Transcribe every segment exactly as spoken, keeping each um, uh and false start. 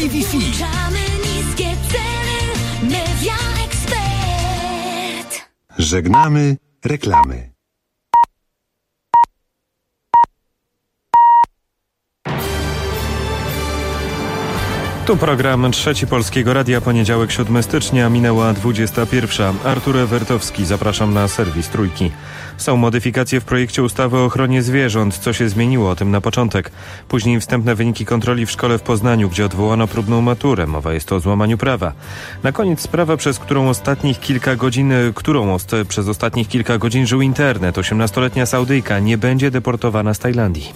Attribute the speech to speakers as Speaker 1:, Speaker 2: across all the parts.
Speaker 1: i Wi-Fi.
Speaker 2: Niskie ceny, Media Expert.
Speaker 3: Żegnamy reklamy.
Speaker 4: Tu program Trzeci Polskiego Radia, poniedziałek siódmego stycznia, minęła dwudziesta pierwsza. Artur Ewertowski, zapraszam na serwis Trójki. Są modyfikacje w projekcie ustawy o ochronie zwierząt. Co się zmieniło? O tym na początek. Później wstępne wyniki kontroli w szkole w Poznaniu, gdzie odwołano próbną maturę. Mowa jest o złamaniu prawa. Na koniec sprawa, przez którą ostatnich kilka godzin, którą ost- przez ostatnich kilka godzin żył internet. osiemnastoletnia Saudyjka nie będzie deportowana z Tajlandii.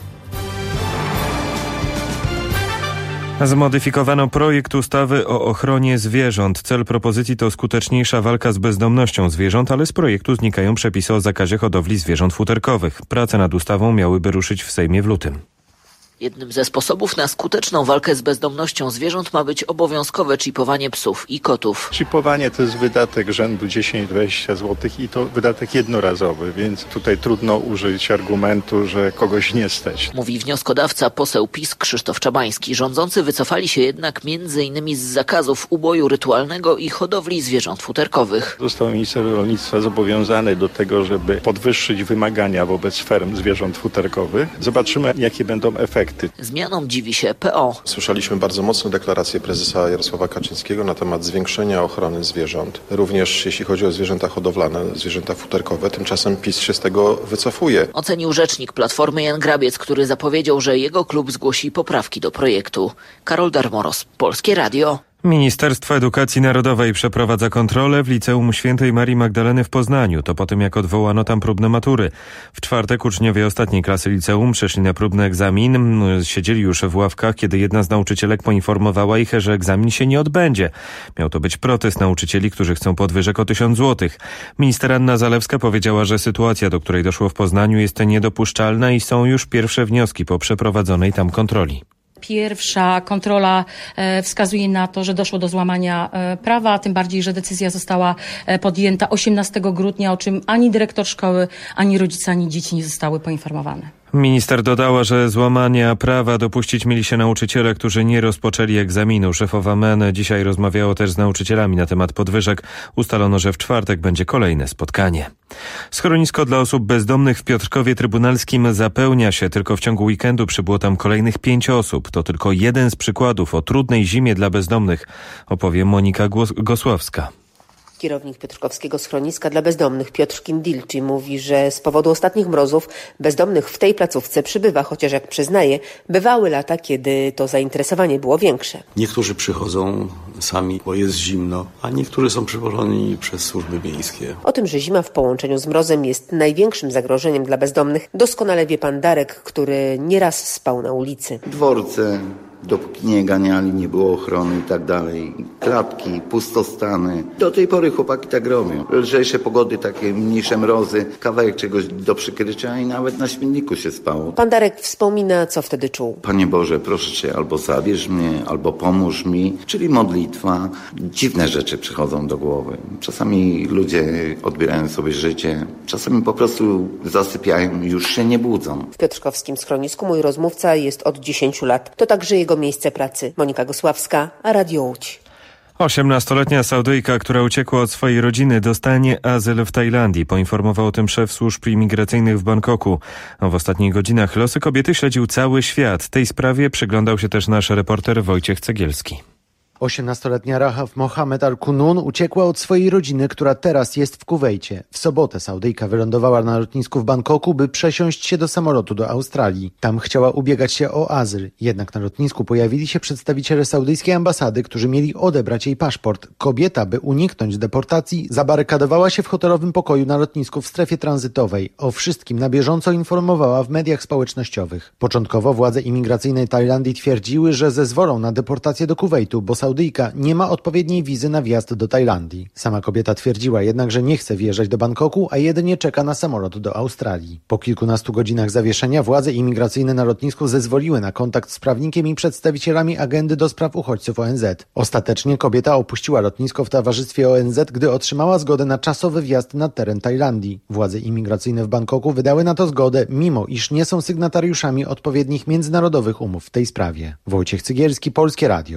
Speaker 4: Zmodyfikowano projekt ustawy o ochronie zwierząt. Cel propozycji to skuteczniejsza walka z bezdomnością zwierząt, ale z projektu znikają przepisy o zakazie hodowli zwierząt futerkowych. Prace nad ustawą miałyby ruszyć w Sejmie w lutym.
Speaker 5: Jednym ze sposobów na skuteczną walkę z bezdomnością zwierząt ma być obowiązkowe czipowanie psów i kotów.
Speaker 6: Czipowanie to jest wydatek rzędu dziesięć do dwudziestu złotych i to wydatek jednorazowy, więc tutaj trudno użyć argumentu, że kogoś nie stać.
Speaker 5: Mówi wnioskodawca, poseł PiS Krzysztof Czabański. Rządzący wycofali się jednak między innymi z zakazów uboju rytualnego i hodowli zwierząt futerkowych.
Speaker 6: Został minister rolnictwa zobowiązany do tego, żeby podwyższyć wymagania wobec ferm zwierząt futerkowych. Zobaczymy, jakie będą efekty.
Speaker 5: Zmianom dziwi się P O.
Speaker 7: Słyszeliśmy bardzo mocne deklaracje prezesa Jarosława Kaczyńskiego na temat zwiększenia ochrony zwierząt. Również jeśli chodzi o zwierzęta hodowlane, zwierzęta futerkowe. Tymczasem PiS się z tego wycofuje.
Speaker 5: Ocenił rzecznik Platformy Jan Grabiec, który zapowiedział, że jego klub zgłosi poprawki do projektu. Karol Darmoros, Polskie Radio.
Speaker 4: Ministerstwo Edukacji Narodowej przeprowadza kontrolę w Liceum Świętej Marii Magdaleny w Poznaniu. To po tym, jak odwołano tam próbne matury. W czwartek uczniowie ostatniej klasy liceum przyszli na próbny egzamin. Siedzieli już w ławkach, kiedy jedna z nauczycielek poinformowała ich, że egzamin się nie odbędzie. Miał to być protest nauczycieli, którzy chcą podwyżek o tysiąc złotych. Minister Anna Zalewska powiedziała, że sytuacja, do której doszło w Poznaniu, jest niedopuszczalna i są już pierwsze wnioski po przeprowadzonej tam kontroli.
Speaker 8: Pierwsza kontrola e, wskazuje na to, że doszło do złamania e, prawa, tym bardziej, że decyzja została e, podjęta osiemnastego grudnia, o czym ani dyrektor szkoły, ani rodzice, ani dzieci nie zostały poinformowane.
Speaker 4: Minister dodała, że złamania prawa dopuścić mieli się nauczyciele, którzy nie rozpoczęli egzaminu. Szefowa M E N dzisiaj rozmawiało też z nauczycielami na temat podwyżek. Ustalono, że w czwartek będzie kolejne spotkanie. Schronisko dla osób bezdomnych w Piotrkowie Trybunalskim zapełnia się. Tylko w ciągu weekendu przybyło tam kolejnych pięć osób. To tylko jeden z przykładów o trudnej zimie dla bezdomnych, opowie Monika Gosławska.
Speaker 9: Kierownik piotrkowskiego schroniska dla bezdomnych Piotr Kindilczy mówi, że z powodu ostatnich mrozów bezdomnych w tej placówce przybywa, chociaż jak przyznaje, bywały lata, kiedy to zainteresowanie było większe.
Speaker 10: Niektórzy przychodzą sami, bo jest zimno, a niektórzy są przywożeni przez służby miejskie.
Speaker 9: O tym, że zima w połączeniu z mrozem jest największym zagrożeniem dla bezdomnych, doskonale wie pan Darek, który nieraz spał na ulicy.
Speaker 11: Dworce, dopóki nie ganiali, nie było ochrony i tak dalej. Klatki, pustostany. Do tej pory chłopaki tak robią. Lżejsze pogody, takie mniejsze mrozy, kawałek czegoś do przykrycia i nawet na śmietniku się spało.
Speaker 9: Pan Darek wspomina, co wtedy czuł.
Speaker 11: Panie Boże, proszę Cię, albo zabierz mnie, albo pomóż mi. Czyli modlitwa. Dziwne rzeczy przychodzą do głowy. Czasami ludzie odbierają sobie życie. Czasami po prostu zasypiają i już się nie budzą.
Speaker 9: W piotrkowskim schronisku mój rozmówca jest od dziesięciu lat. To także jego miejsce pracy. Monika Gosławska, a Radio Łódź.
Speaker 4: osiemnastoletnia Saudyjka, która uciekła od swojej rodziny, dostanie azyl w Tajlandii. Poinformował o tym szef służb imigracyjnych w Bangkoku. W ostatnich godzinach losy kobiety śledził cały świat. Tej sprawie przyglądał się też nasz reporter Wojciech Cegielski.
Speaker 12: osiemnastoletnia Rahaf Mohamed Al-Kunun uciekła od swojej rodziny, która teraz jest w Kuwejcie. W sobotę Saudyjka wylądowała na lotnisku w Bangkoku, by przesiąść się do samolotu do Australii. Tam chciała ubiegać się o azyl. Jednak na lotnisku pojawili się przedstawiciele saudyjskiej ambasady, którzy mieli odebrać jej paszport. Kobieta, by uniknąć deportacji, zabarykadowała się w hotelowym pokoju na lotnisku w strefie tranzytowej. O wszystkim na bieżąco informowała w mediach społecznościowych. Początkowo władze imigracyjne Tajlandii twierdziły, że zezwolą na deportację do Kuwejtu, bo Saudyjka nie ma odpowiedniej wizy na wjazd do Tajlandii. Sama kobieta twierdziła jednak, że nie chce wjeżdżać do Bangkoku, a jedynie czeka na samolot do Australii. Po kilkunastu godzinach zawieszenia władze imigracyjne na lotnisku zezwoliły na kontakt z prawnikiem i przedstawicielami agendy do spraw uchodźców O N Z. Ostatecznie kobieta opuściła lotnisko w towarzystwie O N Z, gdy otrzymała zgodę na czasowy wjazd na teren Tajlandii. Władze imigracyjne w Bangkoku wydały na to zgodę, mimo iż nie są sygnatariuszami odpowiednich międzynarodowych umów w tej sprawie. Wojciech Cygielski, Polskie Radio.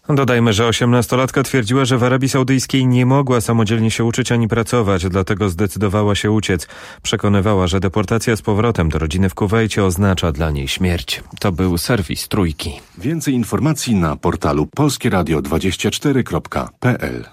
Speaker 4: Dodajmy, że osiemnastolatka twierdziła, że w Arabii Saudyjskiej nie mogła samodzielnie się uczyć ani pracować, dlatego zdecydowała się uciec. Przekonywała, że deportacja z powrotem do rodziny w Kuwejcie oznacza dla niej śmierć. To był serwis Trójki.
Speaker 3: Więcej informacji na portalu polskie radio dwadzieścia cztery kropka p l.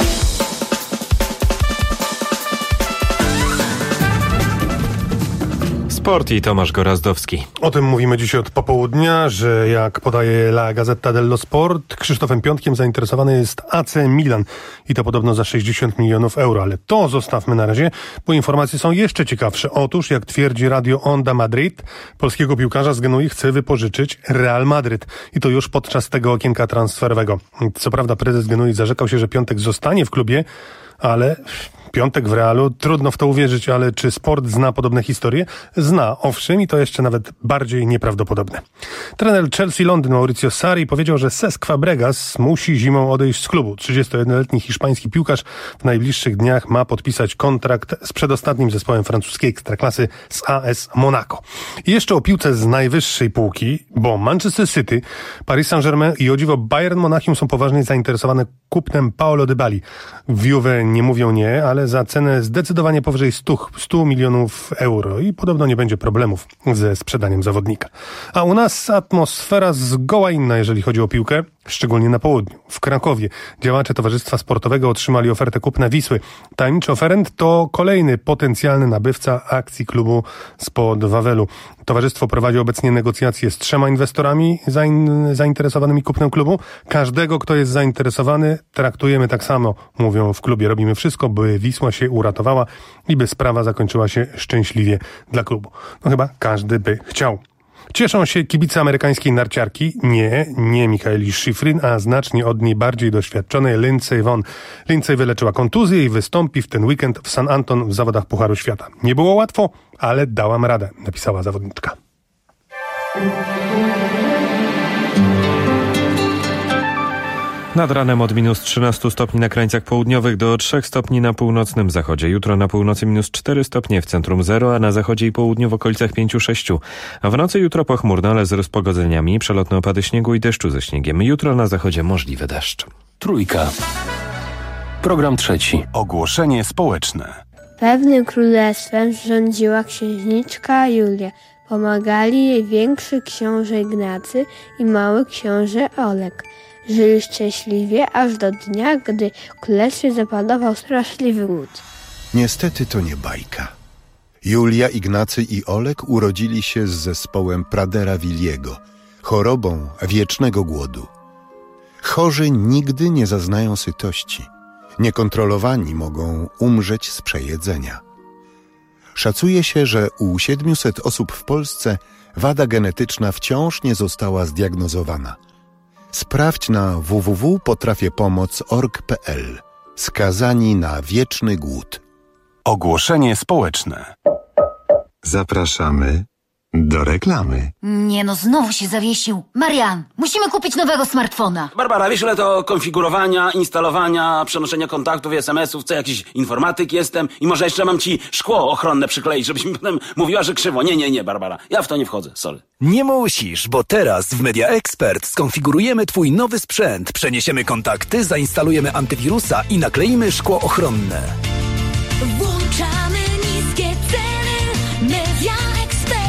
Speaker 4: Sport i Tomasz Gorazdowski.
Speaker 1: O tym mówimy dziś od popołudnia, że jak podaje La Gazzetta dello Sport, Krzysztofem Piątkiem zainteresowany jest A C Milan i to podobno za sześćdziesiąt milionów euro, ale to zostawmy na razie, bo informacje są jeszcze ciekawsze. Otóż, jak twierdzi Radio Onda Madrid, polskiego piłkarza z Genui chce wypożyczyć Real Madryt i to już podczas tego okienka transferowego. Co prawda prezes Genui zarzekał się, że Piątek zostanie w klubie, ale Piątek w Realu, trudno w to uwierzyć, ale czy sport zna podobne historie? Zna, owszem, i to jeszcze nawet bardziej nieprawdopodobne. Trener Chelsea Londyn Mauricio Sarri powiedział, że Cesc Fabregas musi zimą odejść z klubu. trzydziestojednoletni hiszpański piłkarz w najbliższych dniach ma podpisać kontrakt z przedostatnim zespołem francuskiej ekstraklasy z A S Monaco. I jeszcze o piłce z najwyższej półki, bo Manchester City, Paris Saint-Germain i o dziwo Bayern Monachium są poważnie zainteresowane kupnem Paolo Dybali. W Juve nie mówią nie, ale za cenę zdecydowanie powyżej stu milionów euro i podobno nie będzie problemów ze sprzedaniem zawodnika. A u nas atmosfera zgoła inna, jeżeli chodzi o piłkę, szczególnie na południu. W Krakowie działacze Towarzystwa Sportowego otrzymali ofertę kupna Wisły. Tajemniczy oferent to kolejny potencjalny nabywca akcji klubu spod Wawelu. Towarzystwo prowadzi obecnie negocjacje z trzema inwestorami zain- zainteresowanymi kupnem klubu. Każdego, kto jest zainteresowany, traktujemy tak samo, mówią w klubie. Robimy wszystko, by Wisła się uratowała i by sprawa zakończyła się szczęśliwie dla klubu. No chyba każdy by chciał. Cieszą się kibice amerykańskiej narciarki. Nie, nie Michaeli Schifrin, a znacznie od niej bardziej doświadczonej Lindsey Vonn. Lindsey wyleczyła kontuzję i wystąpi w ten weekend w San Anton w zawodach Pucharu Świata. Nie było łatwo, ale dałam radę, napisała zawodniczka.
Speaker 4: Nad ranem od minus trzynastu stopni na krańcach południowych do trzech stopni na północnym zachodzie. Jutro na północy minus cztery stopnie, w centrum zero, a na zachodzie i południu w okolicach pięć sześć. A w nocy jutro pochmurno, ale z rozpogodzeniami, przelotne opady śniegu i deszczu ze śniegiem. Jutro na zachodzie możliwy deszcz.
Speaker 13: Trójka. Program trzeci.
Speaker 3: Ogłoszenie społeczne.
Speaker 14: Pewnym królestwem rządziła księżniczka Julia. Pomagali jej większy książę Ignacy i mały książę Olek. Żyli szczęśliwie aż do dnia, gdy w królestwie zapanował straszliwy głód.
Speaker 15: Niestety to nie bajka. Julia, Ignacy i Olek urodzili się z zespołem Pradera Williego, chorobą wiecznego głodu. Chorzy nigdy nie zaznają sytości. Niekontrolowani mogą umrzeć z przejedzenia. Szacuje się, że u siedmiuset osób w Polsce wada genetyczna wciąż nie została zdiagnozowana. Sprawdź na w w w kropka potrafię pomoc kropka org kropka p l. Skazani na wieczny głód.
Speaker 3: Ogłoszenie społeczne. Zapraszamy do reklamy.
Speaker 16: Nie no, znowu się zawiesił. Marian, musimy kupić nowego smartfona.
Speaker 17: Barbara, wiesz ile to konfigurowania, instalowania, przenoszenia kontaktów i es em esów, co jakiś informatyk jestem i może jeszcze mam ci szkło ochronne przykleić, żebyś mi potem mówiła, że krzywo. Nie, nie, nie, Barbara, ja w to nie wchodzę, sorry.
Speaker 18: Nie musisz, bo teraz w Media Expert skonfigurujemy twój nowy sprzęt, przeniesiemy kontakty, zainstalujemy antywirusa i nakleimy szkło ochronne.
Speaker 2: Włączamy niskie ceny. Media Expert.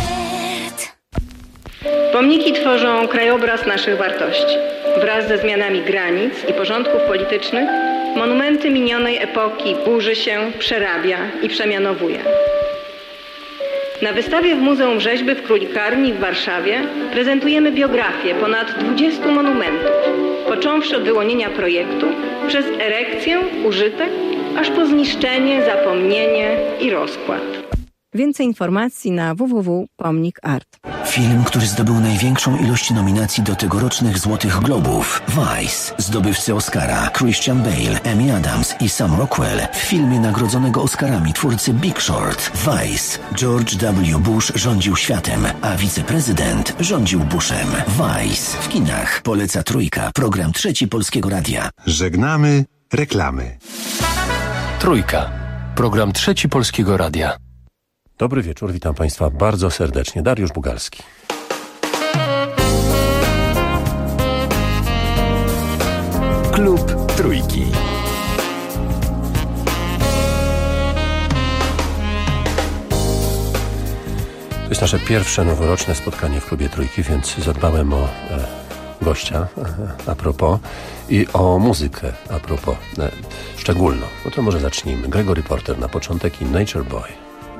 Speaker 19: Pomniki tworzą krajobraz naszych wartości. Wraz ze zmianami granic i porządków politycznych monumenty minionej epoki burzy się, przerabia i przemianowuje. Na wystawie w Muzeum Rzeźby w Królikarni w Warszawie prezentujemy biografię ponad dwudziestu monumentów, począwszy od wyłonienia projektu, przez erekcję, użytek, aż po zniszczenie, zapomnienie i rozkład.
Speaker 20: Więcej informacji na w w w kropka pomnik art.
Speaker 21: Film, który zdobył największą ilość nominacji do tegorocznych Złotych Globów. Vice. Zdobywcy Oscara Christian Bale, Amy Adams i Sam Rockwell w filmie nagrodzonego Oscarami twórcy Big Short. Vice. George W. Bush rządził światem, a wiceprezydent rządził Bushem. Vice. W kinach. Poleca Trójka. Program trzeci Polskiego Radia.
Speaker 3: Żegnamy reklamy.
Speaker 13: Trójka. Program trzeci Polskiego Radia.
Speaker 22: Dobry wieczór, witam Państwa bardzo serdecznie. Dariusz Bugalski.
Speaker 18: Klub Trójki.
Speaker 22: To jest nasze pierwsze noworoczne spotkanie w Klubie Trójki, więc zadbałem o e, gościa e, a propos i o muzykę a propos e, szczególną. No to może zacznijmy. Gregory Porter na początek i Nature Boy.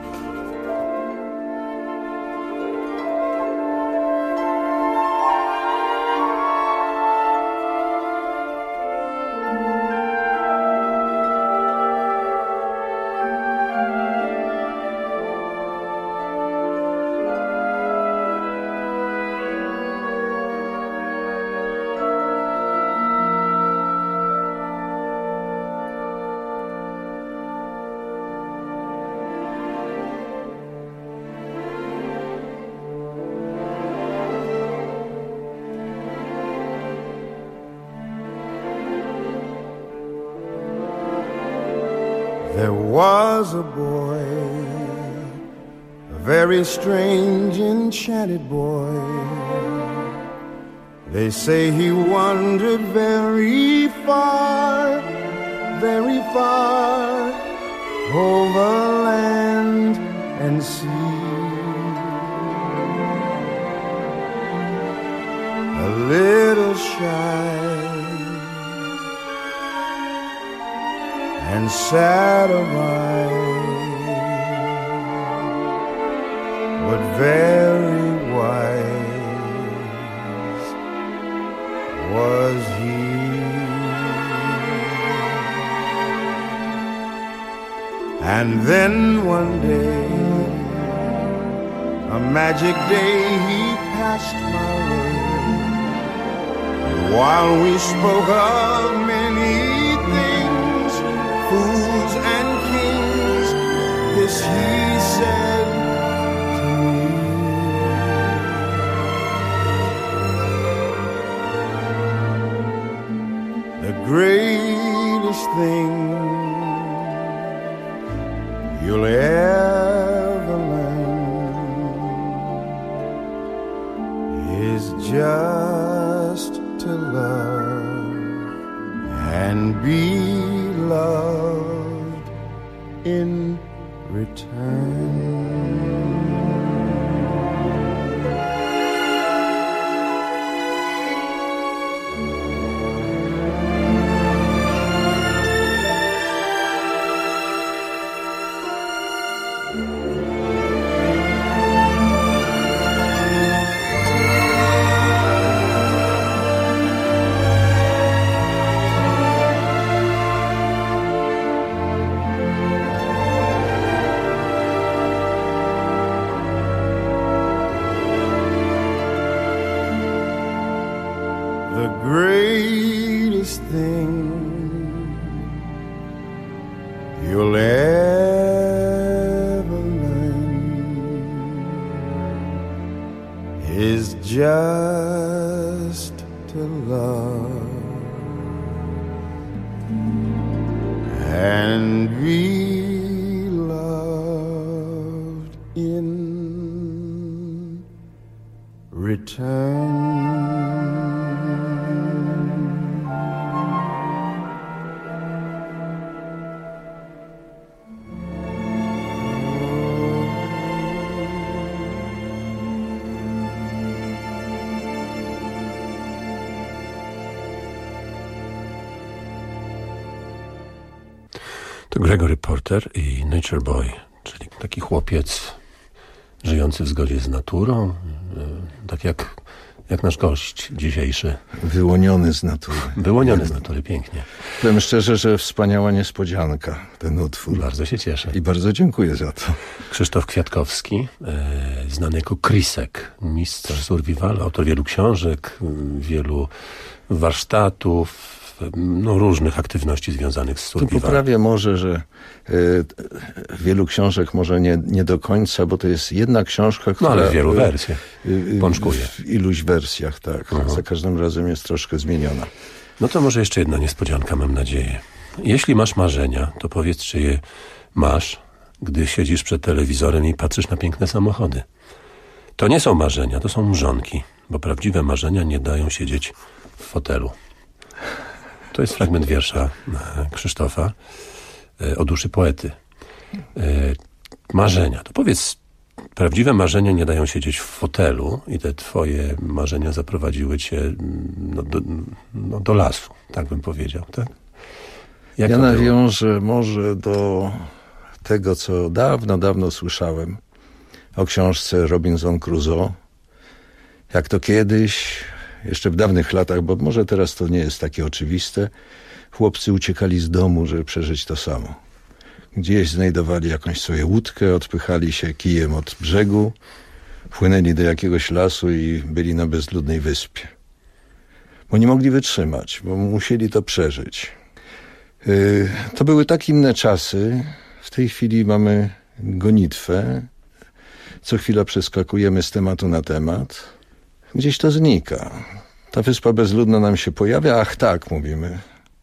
Speaker 6: There was a boy, a very strange, enchanted boy. They say he wandered very far, very far, over land and sea. A little shy and sad of eye, but very wise was he. And then one day, a magic day, he passed my way. And while we spoke of many things, fools and kings, this he said to me. The greatest thing you'll ever learn is just to love and be loved in return. The greatest thing you'll ever learn is just to love and be loved in return.
Speaker 22: To Gregory Porter i Nature Boy, czyli taki chłopiec żyjący w zgodzie z naturą, tak jak, jak nasz gość dzisiejszy.
Speaker 7: Wyłoniony z natury.
Speaker 22: Wyłoniony z natury, pięknie.
Speaker 7: Powiem szczerze, że wspaniała niespodzianka ten utwór.
Speaker 22: Bardzo się cieszę.
Speaker 7: I bardzo dziękuję za to.
Speaker 22: Krzysztof Kwiatkowski, e, znany jako Krisek, mistrz survivalu, autor wielu książek, wielu warsztatów, no, różnych aktywności związanych z survivalem.
Speaker 7: Tu poprawię może, że y, wielu książek może nie, nie do końca, bo to jest jedna książka, która...
Speaker 22: No ale w wielu wersjach
Speaker 7: y,
Speaker 22: pączkuje.
Speaker 7: W iluś wersjach, tak. Uh-huh. Za każdym razem jest troszkę zmieniona.
Speaker 22: No to może jeszcze jedna niespodzianka, mam nadzieję. Jeśli masz marzenia, to powiedz, czy je masz, gdy siedzisz przed telewizorem i patrzysz na piękne samochody. To nie są marzenia, to są mrzonki, bo prawdziwe marzenia nie dają siedzieć w fotelu. To jest fragment wiersza Krzysztofa o duszy poety. Marzenia. To powiedz, prawdziwe marzenia nie dają siedzieć w fotelu i te twoje marzenia zaprowadziły cię no, do, no, do lasu, tak bym powiedział, tak? Jak
Speaker 7: ja nawiążę może do tego, co dawno, dawno słyszałem o książce Robinson Crusoe. Jak to kiedyś, jeszcze w dawnych latach, bo może teraz to nie jest takie oczywiste, chłopcy uciekali z domu, żeby przeżyć to samo. Gdzieś znajdowali jakąś sobie łódkę, odpychali się kijem od brzegu, płynęli do jakiegoś lasu i byli na bezludnej wyspie. Bo nie mogli wytrzymać, bo musieli to przeżyć. Yy, to były tak inne czasy. W tej chwili mamy gonitwę. Co chwila przeskakujemy z tematu na temat. Gdzieś to znika. Ta wyspa bezludna nam się pojawia. Ach tak, mówimy.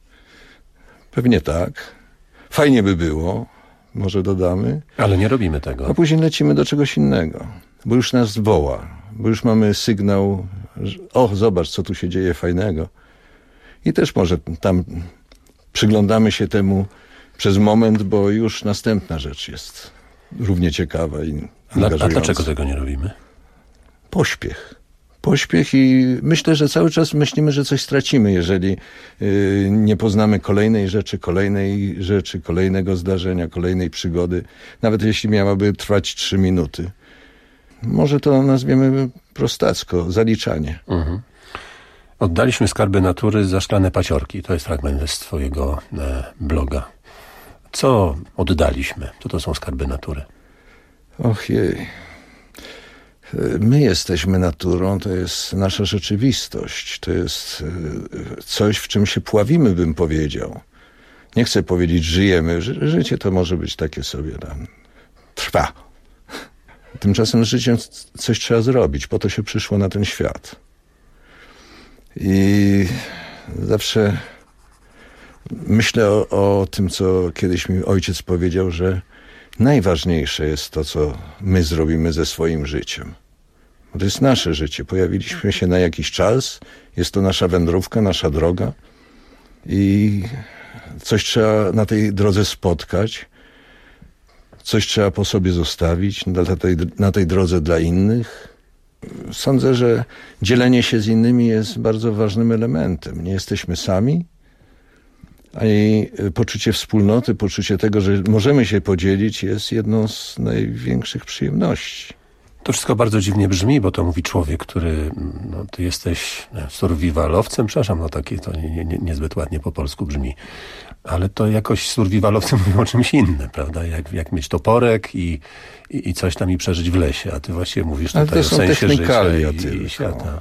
Speaker 7: Pewnie tak. Fajnie by było. Może dodamy.
Speaker 22: Ale nie robimy tego.
Speaker 7: A później lecimy do czegoś innego. Bo już nas woła. Bo już mamy sygnał, że o, zobacz, co tu się dzieje fajnego. I też może tam przyglądamy się temu przez moment, bo już następna rzecz jest równie ciekawa i angażująca.
Speaker 22: A dlaczego tego nie robimy?
Speaker 7: Pośpiech. Pośpiech i myślę, że cały czas myślimy, że coś stracimy, jeżeli yy, nie poznamy kolejnej rzeczy, kolejnej rzeczy, kolejnego zdarzenia, kolejnej przygody. Nawet jeśli miałaby trwać trzy minuty. Może to nazwiemy prostacko, zaliczanie.
Speaker 22: Mhm. Oddaliśmy skarby natury za szklane paciorki. To jest fragment z twojego e, bloga. Co oddaliśmy? Co to są skarby natury?
Speaker 7: Och jej. My jesteśmy naturą, to jest nasza rzeczywistość. To jest coś, w czym się pławimy, bym powiedział. Nie chcę powiedzieć żyjemy. Ży- życie to może być takie sobie tam. Trwa. Tymczasem z życiem coś trzeba zrobić. Po to się przyszło na ten świat. I zawsze myślę o, o tym, co kiedyś mi ojciec powiedział, że najważniejsze jest to, co my zrobimy ze swoim życiem. Bo to jest nasze życie. Pojawiliśmy się na jakiś czas. Jest to nasza wędrówka, nasza droga. I coś trzeba na tej drodze spotkać. Coś trzeba po sobie zostawić na tej, na tej drodze dla innych. Sądzę, że dzielenie się z innymi jest bardzo ważnym elementem. Nie jesteśmy sami, a i poczucie wspólnoty, poczucie tego, że możemy się podzielić, jest jedną z największych przyjemności.
Speaker 22: To wszystko bardzo dziwnie brzmi, bo to mówi człowiek, który, no, ty jesteś survivalowcem, przepraszam, no takie to nie, nie, niezbyt ładnie po polsku brzmi, ale to jakoś survivalowcy mówią o czymś innym, prawda? Jak, jak mieć toporek i, i, i coś tam i przeżyć w lesie, a ty właściwie mówisz tutaj
Speaker 7: ale to
Speaker 22: o
Speaker 7: są
Speaker 22: sensie życia
Speaker 7: i,
Speaker 22: i, i świata.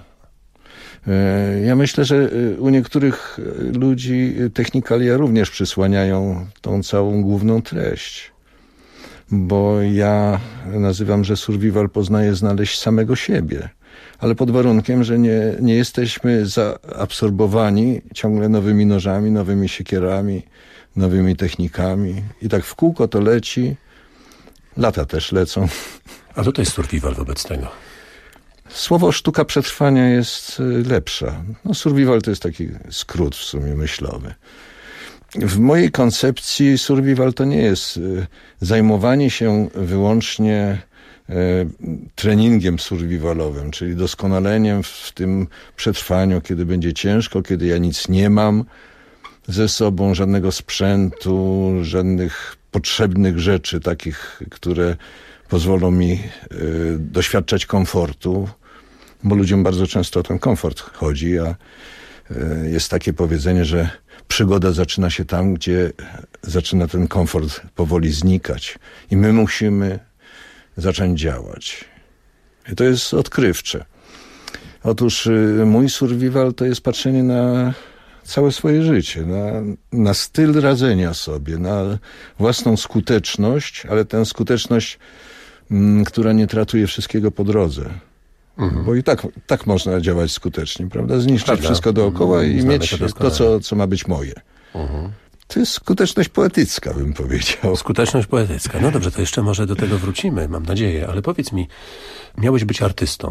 Speaker 7: Ja myślę, że u niektórych ludzi technikalia również przysłaniają tą całą główną treść. Bo ja nazywam, że survival poznaje znaleźć samego siebie. Ale pod warunkiem, że nie, nie jesteśmy zaabsorbowani ciągle nowymi nożami, nowymi siekierami, nowymi technikami. I tak w kółko to leci. Lata też lecą.
Speaker 22: A co to jest survival wobec tego?
Speaker 7: Słowo sztuka przetrwania jest lepsza. No, survival to jest taki skrót w sumie myślowy. W mojej koncepcji survival to nie jest zajmowanie się wyłącznie treningiem survivalowym, czyli doskonaleniem w tym przetrwaniu, kiedy będzie ciężko, kiedy ja nic nie mam ze sobą, żadnego sprzętu, żadnych potrzebnych rzeczy takich, które pozwolą mi doświadczać komfortu, bo ludziom bardzo często o ten komfort chodzi, a jest takie powiedzenie, że przygoda zaczyna się tam, gdzie zaczyna ten komfort powoli znikać. I my musimy zacząć działać. I to jest odkrywcze. Otóż mój survival to jest patrzenie na całe swoje życie, na, na styl radzenia sobie, na własną skuteczność, ale tę skuteczność, m, która nie tratuje wszystkiego po drodze. Mhm. Bo i tak, tak można działać skutecznie, prawda? Zniszczyć prawda. wszystko dookoła mhm. i Znamy mieć to, to co, co ma być moje. Mhm. To jest skuteczność poetycka, bym powiedział.
Speaker 22: Skuteczność poetycka. No dobrze, to jeszcze może do tego wrócimy, mam nadzieję. Ale powiedz mi, miałeś być artystą.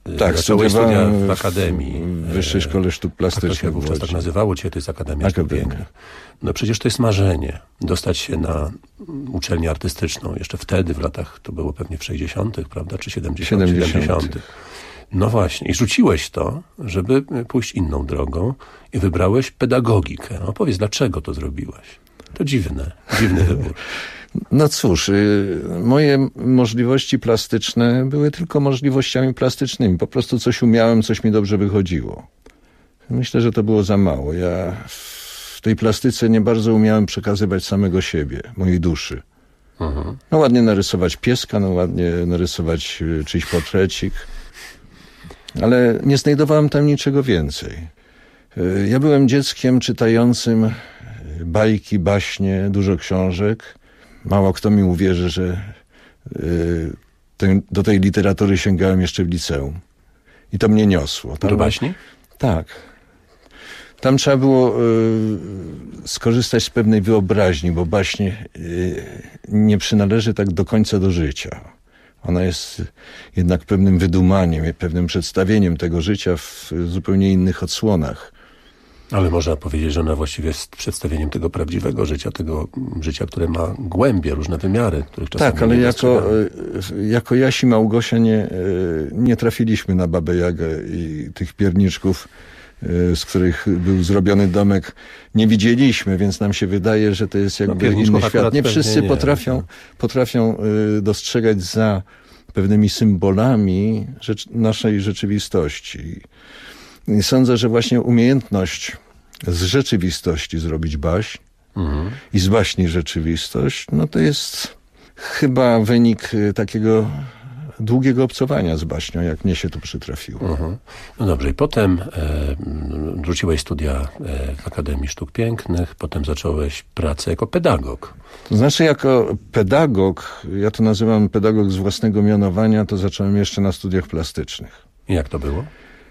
Speaker 7: Tak,
Speaker 22: zacząłeś studia
Speaker 7: studiowałem
Speaker 22: w Akademii.
Speaker 7: w Wyższej Szkole Sztuk Plastycznych.
Speaker 22: To się wówczas tak nazywało, dzisiaj to jest Akademia Sztuk
Speaker 7: Akademia.
Speaker 22: Pięknych. No przecież to jest marzenie. Dostać się na uczelnię artystyczną. Jeszcze wtedy, w latach, to było pewnie w sześćdziesiątych, prawda, czy siedemdziesiątych, siedemdziesiątych. No właśnie. I rzuciłeś to, żeby pójść inną drogą i wybrałeś pedagogikę. No powiedz, dlaczego to zrobiłeś? To dziwne, dziwny wybór.
Speaker 7: No cóż, y, moje możliwości plastyczne były tylko możliwościami plastycznymi. Po prostu coś umiałem, coś mi dobrze wychodziło. Myślę, że to było za mało. Ja w tej plastyce nie bardzo umiałem przekazywać samego siebie, mojej duszy.
Speaker 22: Mhm.
Speaker 7: No ładnie narysować pieska, no ładnie narysować y, czyjś portrecik, ale nie znajdowałem tam niczego więcej. Y, ja byłem dzieckiem czytającym bajki, baśnie, dużo książek. Mało kto mi uwierzy, że y, te, do tej literatury sięgałem jeszcze w liceum. I to mnie niosło. Tam,
Speaker 22: do baśni?
Speaker 7: Tak. Tam trzeba było y, skorzystać z pewnej wyobraźni, bo baśń y, nie przynależy tak do końca do życia. Ona jest jednak pewnym wydumaniem, pewnym przedstawieniem tego życia w zupełnie innych odsłonach.
Speaker 22: Ale można powiedzieć, że ona właściwie jest przedstawieniem tego prawdziwego życia, tego życia, które ma głębie, różne wymiary, których czasami
Speaker 7: tak, ale
Speaker 22: nie
Speaker 7: jako, jako Jaś i Małgosia nie, nie trafiliśmy na Babę Jagę i tych pierniczków, z których był zrobiony domek, nie widzieliśmy, więc nam się wydaje, że to jest jakby
Speaker 22: no,
Speaker 7: inny świat. Nie wszyscy
Speaker 22: nie,
Speaker 7: potrafią,
Speaker 22: nie.
Speaker 7: potrafią dostrzegać za pewnymi symbolami rzecz, naszej rzeczywistości. I sądzę, że właśnie umiejętność z rzeczywistości zrobić baśń mhm. i z baśni rzeczywistość, no to jest chyba wynik takiego długiego obcowania z baśnią, jak mnie się to przytrafiło.
Speaker 22: Mhm. No dobrze, i potem e, wróciłeś studia e, w Akademii Sztuk Pięknych, potem zacząłeś pracę jako pedagog.
Speaker 7: To znaczy jako pedagog, ja to nazywam pedagog z własnego mianowania, to zacząłem jeszcze na studiach plastycznych.
Speaker 22: I jak to było?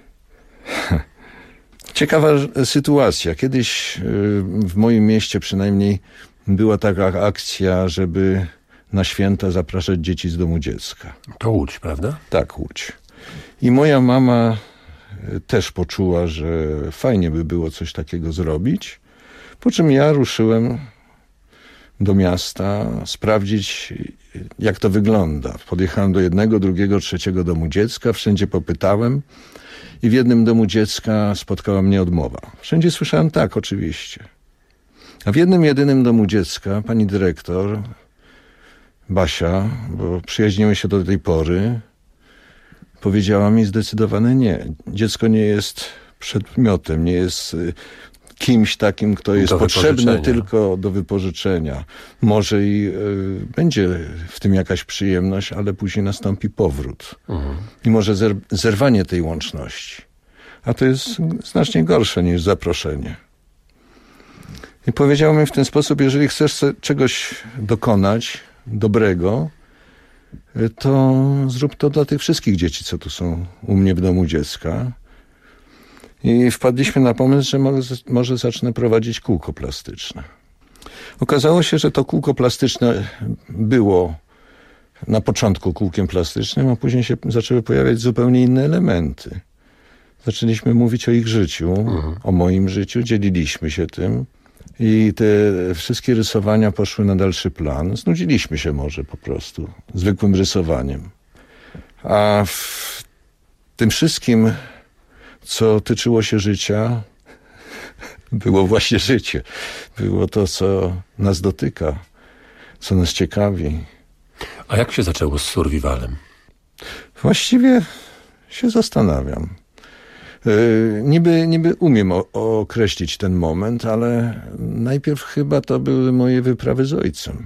Speaker 7: Ciekawa sytuacja. Kiedyś w moim mieście przynajmniej była taka akcja, żeby na święta zapraszać dzieci z domu dziecka.
Speaker 22: To Łódź, prawda?
Speaker 7: Tak, Łódź. I moja mama też poczuła, że fajnie by było coś takiego zrobić, po czym ja ruszyłem do miasta sprawdzić, jak to wygląda. Podjechałem do jednego, drugiego, trzeciego domu dziecka, wszędzie popytałem i w jednym domu dziecka spotkała mnie odmowa. Wszędzie słyszałem tak, oczywiście. A w jednym, jedynym domu dziecka pani dyrektor, Basia, bo przyjaźniły się do tej pory, powiedziała mi zdecydowane nie. Dziecko nie jest przedmiotem, nie jest kimś takim, kto jest potrzebny tylko do wypożyczenia. Może i y, będzie w tym jakaś przyjemność, ale później nastąpi powrót. Mhm. I może zer- zerwanie tej łączności. A to jest znacznie gorsze niż zaproszenie. I powiedział mi w ten sposób, jeżeli chcesz czegoś dokonać dobrego, to zrób to dla tych wszystkich dzieci, co tu są u mnie w domu dziecka. I wpadliśmy na pomysł, że może, może zacznę prowadzić kółko plastyczne. Okazało się, że to kółko plastyczne było na początku kółkiem plastycznym, a później się zaczęły pojawiać zupełnie inne elementy. Zaczęliśmy mówić o ich życiu, mhm. o moim życiu, dzieliliśmy się tym i te wszystkie rysowania poszły na dalszy plan. Znudziliśmy się może po prostu zwykłym rysowaniem. A w tym wszystkim, co tyczyło się życia, było właśnie życie. Było to, co nas dotyka, co nas ciekawi.
Speaker 22: A jak się zaczęło z survivalem?
Speaker 7: Właściwie się zastanawiam. Yy, niby, niby umiem o, określić ten moment, ale najpierw chyba to były moje wyprawy z ojcem.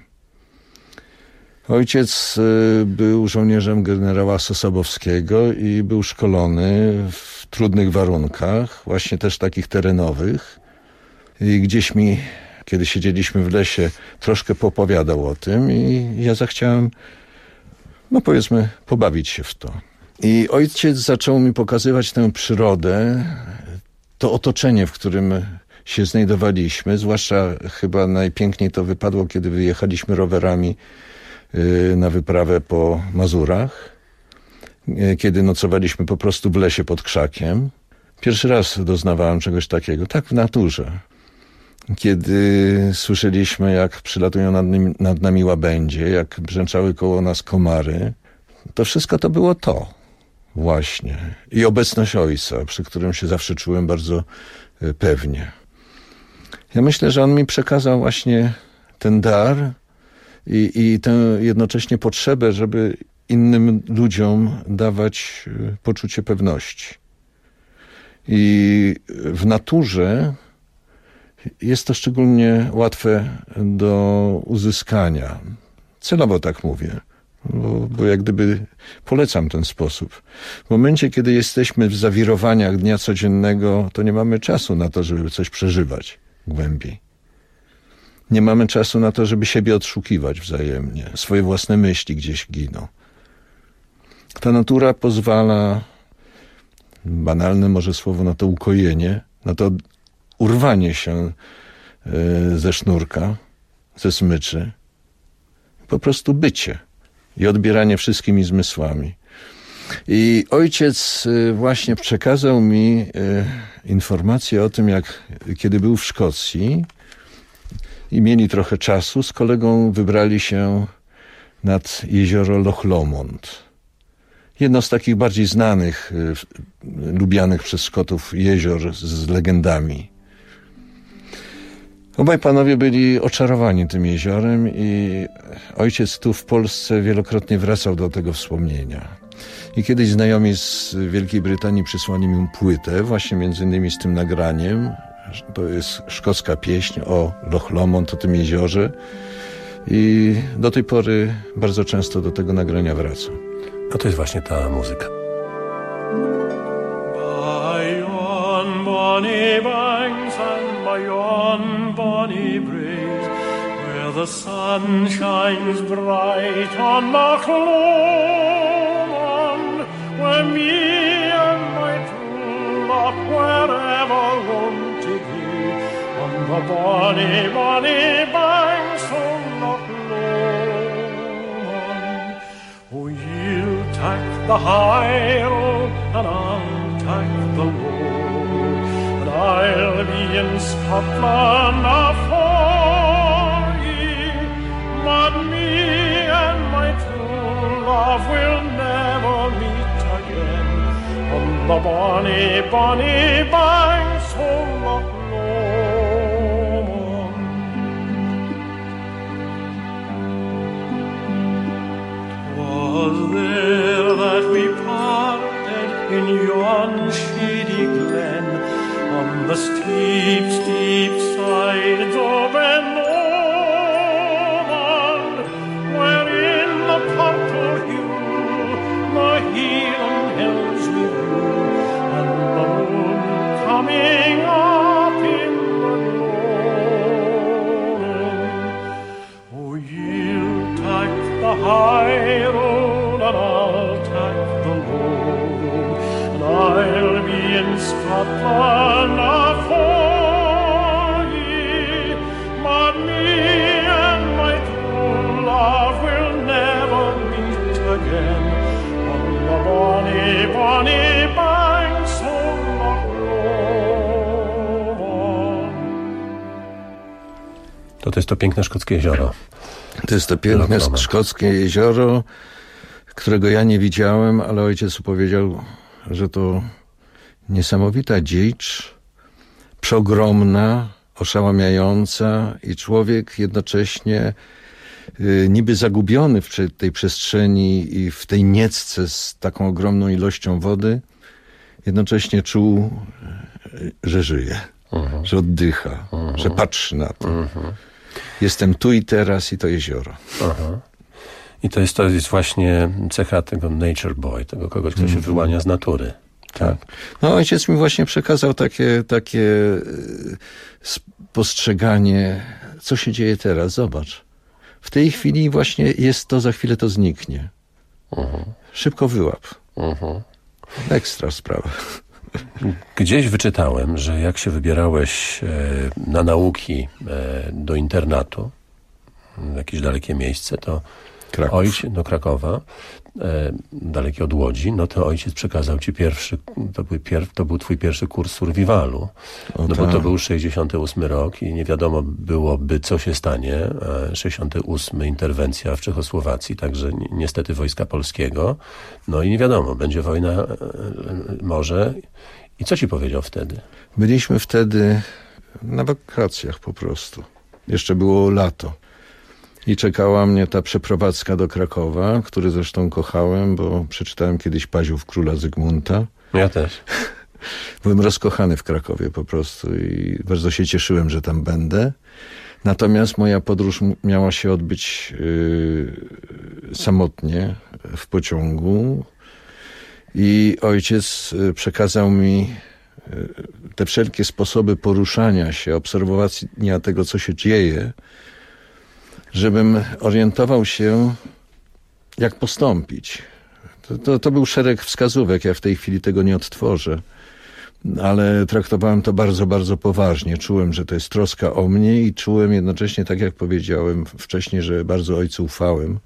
Speaker 7: Ojciec yy, był żołnierzem generała Sosabowskiego i był szkolony w trudnych warunkach, właśnie też takich terenowych. I gdzieś mi, kiedy siedzieliśmy w lesie, troszkę popowiadał o tym i ja zachciałem, no powiedzmy, pobawić się w to. I ojciec zaczął mi pokazywać tę przyrodę, to otoczenie, w którym się znajdowaliśmy. Zwłaszcza chyba najpiękniej to wypadło, kiedy wyjechaliśmy rowerami na wyprawę po Mazurach. kiedy nocowaliśmy po prostu w lesie pod krzakiem. Pierwszy raz doznawałem czegoś takiego, tak w naturze. Kiedy słyszeliśmy, jak przylatują nad, nim, nad nami łabędzie, jak brzęczały koło nas komary, to wszystko to było to właśnie. I obecność ojca, przy którym się zawsze czułem bardzo pewnie. Ja myślę, że on mi przekazał właśnie ten dar i, i tę jednocześnie potrzebę, żeby innym ludziom dawać poczucie pewności. I w naturze jest to szczególnie łatwe do uzyskania. Celowo tak mówię, bo, bo jak gdyby polecam ten sposób. W momencie, kiedy jesteśmy w zawirowaniach dnia codziennego, to nie mamy czasu na to, żeby coś przeżywać głębiej. Nie mamy czasu na to, żeby siebie odszukiwać wzajemnie. Swoje własne myśli gdzieś giną. Ta natura pozwala, banalne może słowo na to ukojenie, na to urwanie się ze sznurka, ze smyczy. Po prostu bycie i odbieranie wszystkimi zmysłami. I ojciec właśnie przekazał mi informację o tym, jak kiedy był w Szkocji i mieli trochę czasu, z kolegą wybrali się nad jezioro Loch Lomond. Jedno z takich bardziej znanych, lubianych przez Szkotów jezior z legendami. Obaj panowie byli oczarowani tym jeziorem i ojciec tu w Polsce wielokrotnie wracał do tego wspomnienia. I kiedyś znajomi z Wielkiej Brytanii przysłali mi płytę, właśnie między innymi z tym nagraniem. To jest szkocka pieśń o Loch Lomond, o tym jeziorze. I do tej pory bardzo często do tego nagrania wracam.
Speaker 22: A to jest właśnie ta muzyka.
Speaker 5: By yon bonny banks and by yon bonny breeze, where the sun shines bright on Loch Lomond, where me and my true love wherever roam to thee, on the bonny, bonny banks of Loch Lomond. Oh, ye'll tack the high road and I'll tack the low, and I'll be in Scotland afore ye, but me and my true love will never meet again on the bonny, bonny banks of Loch Lomond. 'Twas there that we parted in yon shady glen, on the steep, steep sides of Ben Lomond, where in the purple hue the Highland hills we view, and the moon coming up in the gloaming. Oh, ye'll tack the high road and I'll tack the low, and I'll be in Scotland afore ye, but me and my true love will never meet again on the bonny, bonny banks of Loch Lomond.
Speaker 22: To, to jest to piękne szkockie jezioro.
Speaker 7: To jest to piękne szkockie jezioro, którego ja nie widziałem, ale ojciec powiedział, że to niesamowita dzicz, przeogromna, oszałamiająca i człowiek jednocześnie y, niby zagubiony w tej przestrzeni i w tej niecce z taką ogromną ilością wody, jednocześnie czuł, że żyje, uh-huh. że oddycha, uh-huh. że patrzy na to. Uh-huh. Jestem tu i teraz i to jezioro.
Speaker 22: Uh-huh. I to jest, to jest właśnie cecha tego nature boy, tego kogoś, kto się wyłania z natury. Tak.
Speaker 7: No ojciec mi właśnie przekazał takie, takie postrzeganie, co się dzieje teraz, zobacz. W tej chwili właśnie jest to, za chwilę to zniknie. Uh-huh. Szybko wyłap. Uh-huh. Ekstra sprawa.
Speaker 22: Gdzieś wyczytałem, że jak się wybierałeś e, na nauki e, do internatu, w jakieś dalekie miejsce, to
Speaker 7: Kraków.
Speaker 22: Ojciec do Krakowa, e, daleki od Łodzi, no to ojciec przekazał ci pierwszy, to był, pier, to był twój pierwszy kurs survivalu,
Speaker 7: O,
Speaker 22: no
Speaker 7: tak.
Speaker 22: bo to był sześćdziesiąty ósmy rok i nie wiadomo byłoby, co się stanie. E, sześćdziesiąty ósmy interwencja w Czechosłowacji, także ni niestety Wojska Polskiego, no i nie wiadomo, będzie wojna e, może. I co ci powiedział wtedy?
Speaker 7: Byliśmy wtedy na wakacjach po prostu. Jeszcze było lato. I czekała mnie ta przeprowadzka do Krakowa, który zresztą kochałem, bo przeczytałem kiedyś Paziów Króla Zygmunta.
Speaker 22: Ja też.
Speaker 7: Byłem rozkochany w Krakowie po prostu i bardzo się cieszyłem, że tam będę. Natomiast moja podróż miała się odbyć yy, samotnie w pociągu i ojciec przekazał mi te wszelkie sposoby poruszania się, obserwowania tego, co się dzieje, żebym orientował się, jak postąpić. To, to, to był szereg wskazówek, ja w tej chwili tego nie odtworzę, ale traktowałem to bardzo, bardzo poważnie. Czułem, że to jest troska o mnie i czułem jednocześnie, tak jak powiedziałem wcześniej, że bardzo ojcu ufałem,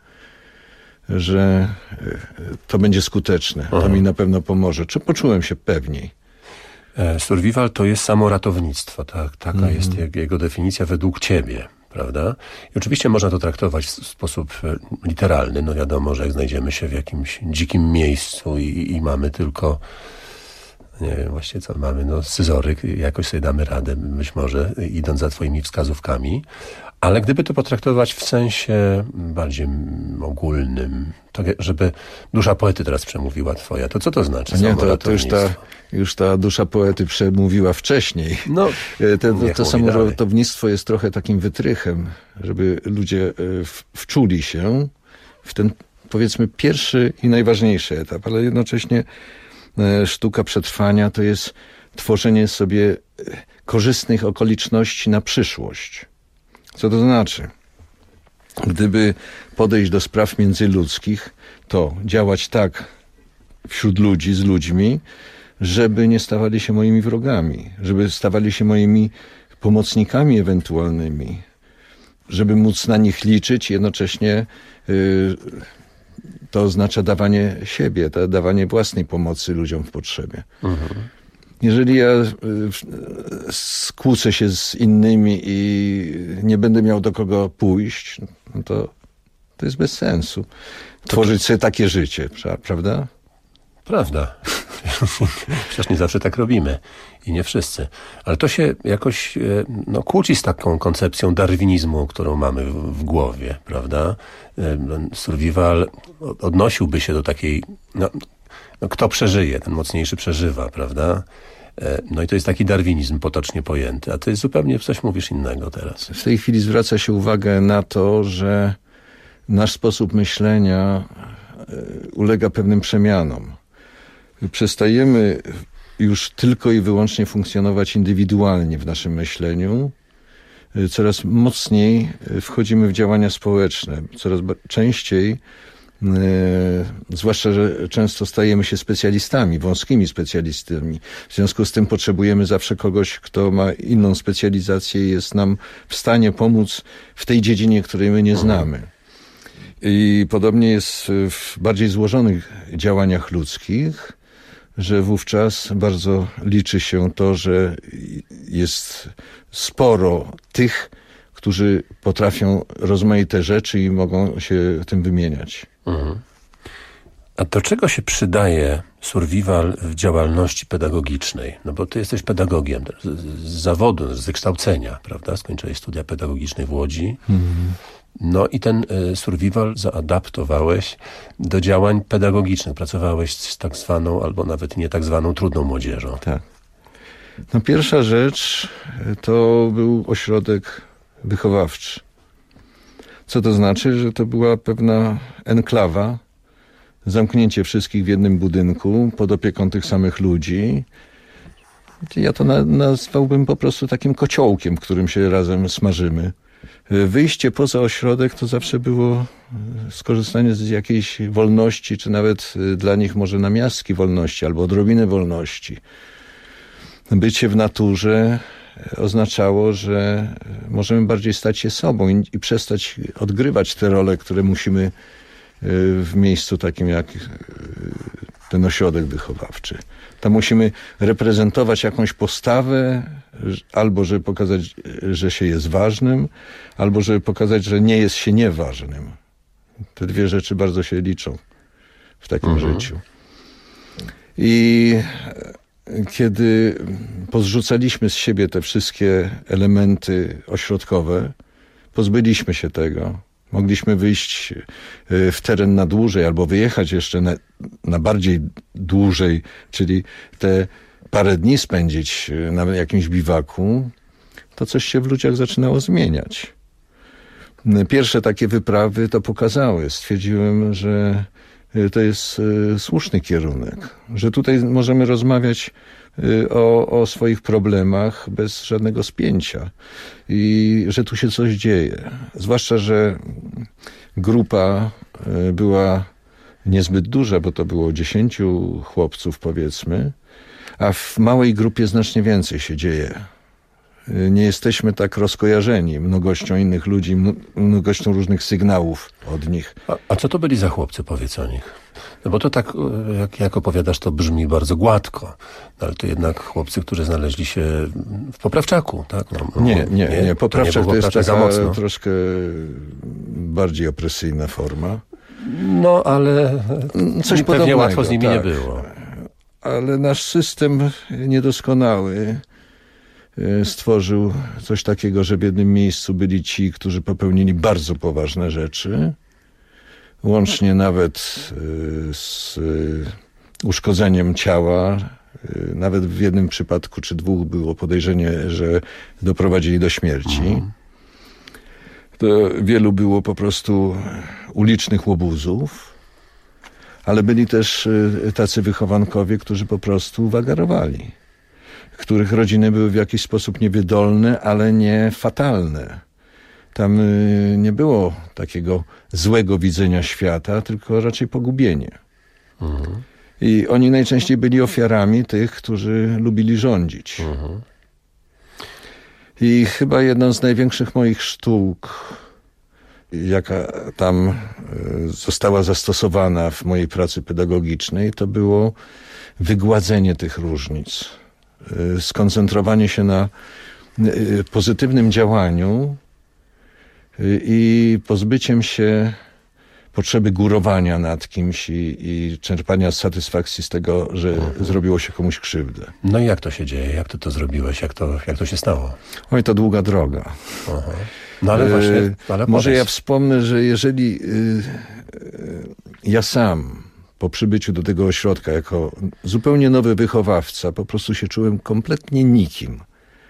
Speaker 7: że to będzie skuteczne, to
Speaker 22: Aha.
Speaker 7: mi na pewno pomoże. Czy poczułem się pewniej?
Speaker 22: Survival to jest samoratownictwo, tak, taka
Speaker 7: Mhm.
Speaker 22: jest jego definicja według ciebie, prawda? I oczywiście można to traktować w sposób literalny, no wiadomo, że jak znajdziemy się w jakimś dzikim miejscu i, i mamy tylko, nie wiem właściwie co mamy, no scyzoryk, jakoś sobie damy radę, być może idąc za twoimi wskazówkami, ale gdyby to potraktować w sensie bardziej ogólnym, tak żeby dusza poety teraz przemówiła twoja, to co to znaczy?
Speaker 7: Nie, to, to już, ta, już ta dusza poety przemówiła wcześniej.
Speaker 22: No,
Speaker 7: to to, to samoratownictwo
Speaker 22: dalej.
Speaker 7: jest trochę takim wytrychem, żeby ludzie w, wczuli się w ten, powiedzmy, pierwszy i najważniejszy etap, ale jednocześnie sztuka przetrwania to jest tworzenie sobie korzystnych okoliczności na przyszłość. Co to znaczy? Gdyby podejść do spraw międzyludzkich, to działać tak wśród ludzi, z ludźmi, żeby nie stawali się moimi wrogami, żeby stawali się moimi pomocnikami ewentualnymi, żeby móc na nich liczyć, jednocześnie yy, to oznacza dawanie siebie, to dawanie własnej pomocy ludziom w potrzebie. Mhm. Jeżeli ja skłócę się z innymi i nie będę miał do kogo pójść, no to to jest bez sensu. Tworzyć sobie takie życie, prawda?
Speaker 22: Prawda. Przecież nie zawsze tak robimy. I nie wszyscy. Ale to się jakoś no, kłóci z taką koncepcją darwinizmu, którą mamy w, w głowie, prawda? Survival odnosiłby się do takiej... No, no, kto przeżyje, ten mocniejszy przeżywa, prawda? No i to jest taki darwinizm potocznie pojęty, a ty zupełnie coś mówisz innego teraz.
Speaker 7: W tej chwili zwraca się uwagę na to, że nasz sposób myślenia ulega pewnym przemianom. Przestajemy już tylko i wyłącznie funkcjonować indywidualnie w naszym myśleniu. Coraz mocniej wchodzimy w działania społeczne. Coraz częściej, zwłaszcza, że często stajemy się specjalistami, wąskimi specjalistami. W związku z tym potrzebujemy zawsze kogoś, kto ma inną specjalizację i jest nam w stanie pomóc w tej dziedzinie, której my nie znamy. I podobnie jest w bardziej złożonych działaniach ludzkich, że wówczas bardzo liczy się to, że jest sporo tych, którzy potrafią rozmaite rzeczy i mogą się tym wymieniać.
Speaker 22: Mhm. A do czego się przydaje survival w działalności pedagogicznej? No bo ty jesteś pedagogiem z, z zawodu, z wykształcenia, prawda? Skończyłeś studia pedagogiczne w Łodzi. Mhm. No i ten y, survival zaadaptowałeś do działań pedagogicznych. Pracowałeś z tak zwaną, albo nawet nie tak zwaną trudną młodzieżą.
Speaker 7: Tak. No pierwsza rzecz to był ośrodek wychowawczy. Co to znaczy? Że to była pewna enklawa, zamknięcie wszystkich w jednym budynku pod opieką tych samych ludzi. Ja to na, nazwałbym po prostu takim kociołkiem, w którym się razem smażymy. Wyjście poza ośrodek to zawsze było skorzystanie z jakiejś wolności, czy nawet dla nich może namiastki wolności, albo odrobiny wolności. Bycie w naturze, oznaczało, że możemy bardziej stać się sobą i, i przestać odgrywać te role, które musimy w miejscu takim jak ten ośrodek wychowawczy. Tam musimy reprezentować jakąś postawę, albo żeby pokazać, że się jest ważnym, albo żeby pokazać, że nie jest się nieważnym. Te dwie rzeczy bardzo się liczą w takim mhm. życiu. I kiedy pozrzucaliśmy z siebie te wszystkie elementy ośrodkowe, pozbyliśmy się tego. Mogliśmy wyjść w teren na dłużej albo wyjechać jeszcze na, na bardziej dłużej, czyli te parę dni spędzić na jakimś biwaku, to coś się w ludziach zaczynało zmieniać. Pierwsze takie wyprawy to pokazały. Stwierdziłem, że to jest słuszny kierunek, że tutaj możemy rozmawiać o, o swoich problemach bez żadnego spięcia i że tu się coś dzieje. Zwłaszcza, że grupa była niezbyt duża, bo to było dziesięciu chłopców, powiedzmy, a w małej grupie znacznie więcej się dzieje. Nie jesteśmy tak rozkojarzeni mnogością innych ludzi, mnogością różnych sygnałów od nich.
Speaker 22: A, a co to byli za chłopcy, powiedz o nich? No bo to tak, jak, jak opowiadasz, to brzmi bardzo gładko, no ale to jednak chłopcy, którzy znaleźli się w Poprawczaku, tak? No,
Speaker 7: nie, nie, nie, nie. Poprawczak to, to jest taka
Speaker 22: mocno.
Speaker 7: troszkę bardziej opresyjna forma.
Speaker 22: No, ale coś pewnie łatwo z nimi tak. nie było.
Speaker 7: Ale nasz system niedoskonały stworzył coś takiego, że w jednym miejscu byli ci, którzy popełnili bardzo poważne rzeczy, łącznie nawet z uszkodzeniem ciała. Nawet w jednym przypadku czy dwóch było podejrzenie, że doprowadzili do śmierci. Mhm. To wielu było po prostu ulicznych łobuzów, ale byli też tacy wychowankowie, którzy po prostu wagarowali, których rodziny były w jakiś sposób niewydolne, ale nie fatalne. Tam nie było takiego złego widzenia świata, tylko raczej pogubienie. Mhm. I oni najczęściej byli ofiarami tych, którzy lubili rządzić. Mhm. I chyba jedną z największych moich sztuk, jaka tam została zastosowana w mojej pracy pedagogicznej, to było wygładzenie tych różnic. Skoncentrowanie się na pozytywnym działaniu i pozbyciem się potrzeby górowania nad kimś i, i czerpania satysfakcji z tego, że mhm. zrobiło się komuś krzywdę.
Speaker 22: No i jak to się dzieje? Jak ty to zrobiłeś? Jak to, jak to się stało?
Speaker 7: Oj, to długa droga.
Speaker 22: Aha. No ale właśnie, ale
Speaker 7: może ja wspomnę, że jeżeli y, y, ja sam po przybyciu do tego ośrodka jako zupełnie nowy wychowawca po prostu się czułem kompletnie nikim.